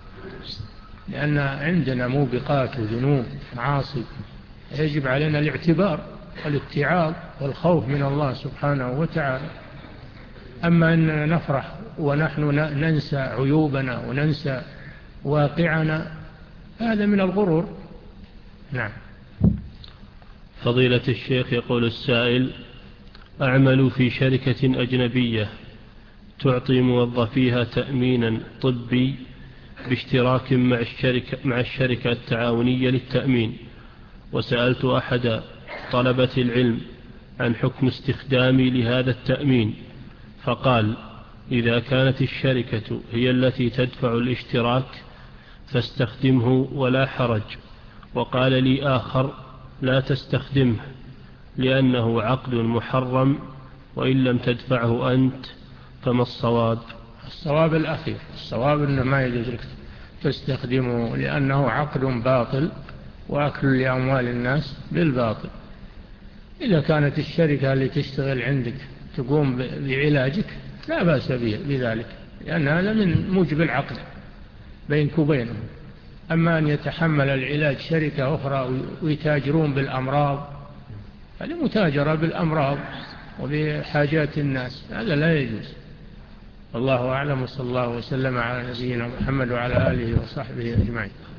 لأن عندنا موبقات وذنوب معاصي، يجب علينا الاعتبار والاتعاظ والخوف من الله سبحانه وتعالى. أما أننا نفرح ونحن ننسى عيوبنا وننسى واقعنا، هذا من الغرور. نعم. فضيلة الشيخ، يقول السائل: أعمل في شركة أجنبية تعطي موظفيها تأمينا طبي باشتراك مع الشركة, مع الشركة التعاونية للتأمين، وسألت أحد طلبة العلم عن حكم استخدامي لهذا التأمين، فقال: إذا كانت الشركة هي التي تدفع الاشتراك فاستخدمه ولا حرج. وقال لي آخر: لا تستخدمه لأنه عقد محرم، وإن لم تدفعه أنت فما الصواب؟ الصواب الأخير، الصواب أنه ما يجوز لك تستخدمه، لأنه عقد باطل وأكل لأموال الناس بالباطل. إذا كانت الشركة اللي تشتغل عندك تقوم بعلاجك لا بأس بذلك، لأن هذا من موجب العقد بينك وبينهم. أما أن يتحمل العلاج شركة أخرى ويتاجرون بالأمراض، هذه متاجرة بالأمراض وبحاجات الناس، هذا لا يجوز. الله أعلم، وصلى الله وسلم على نبينا محمد وعلى آله وصحبه أجمعين.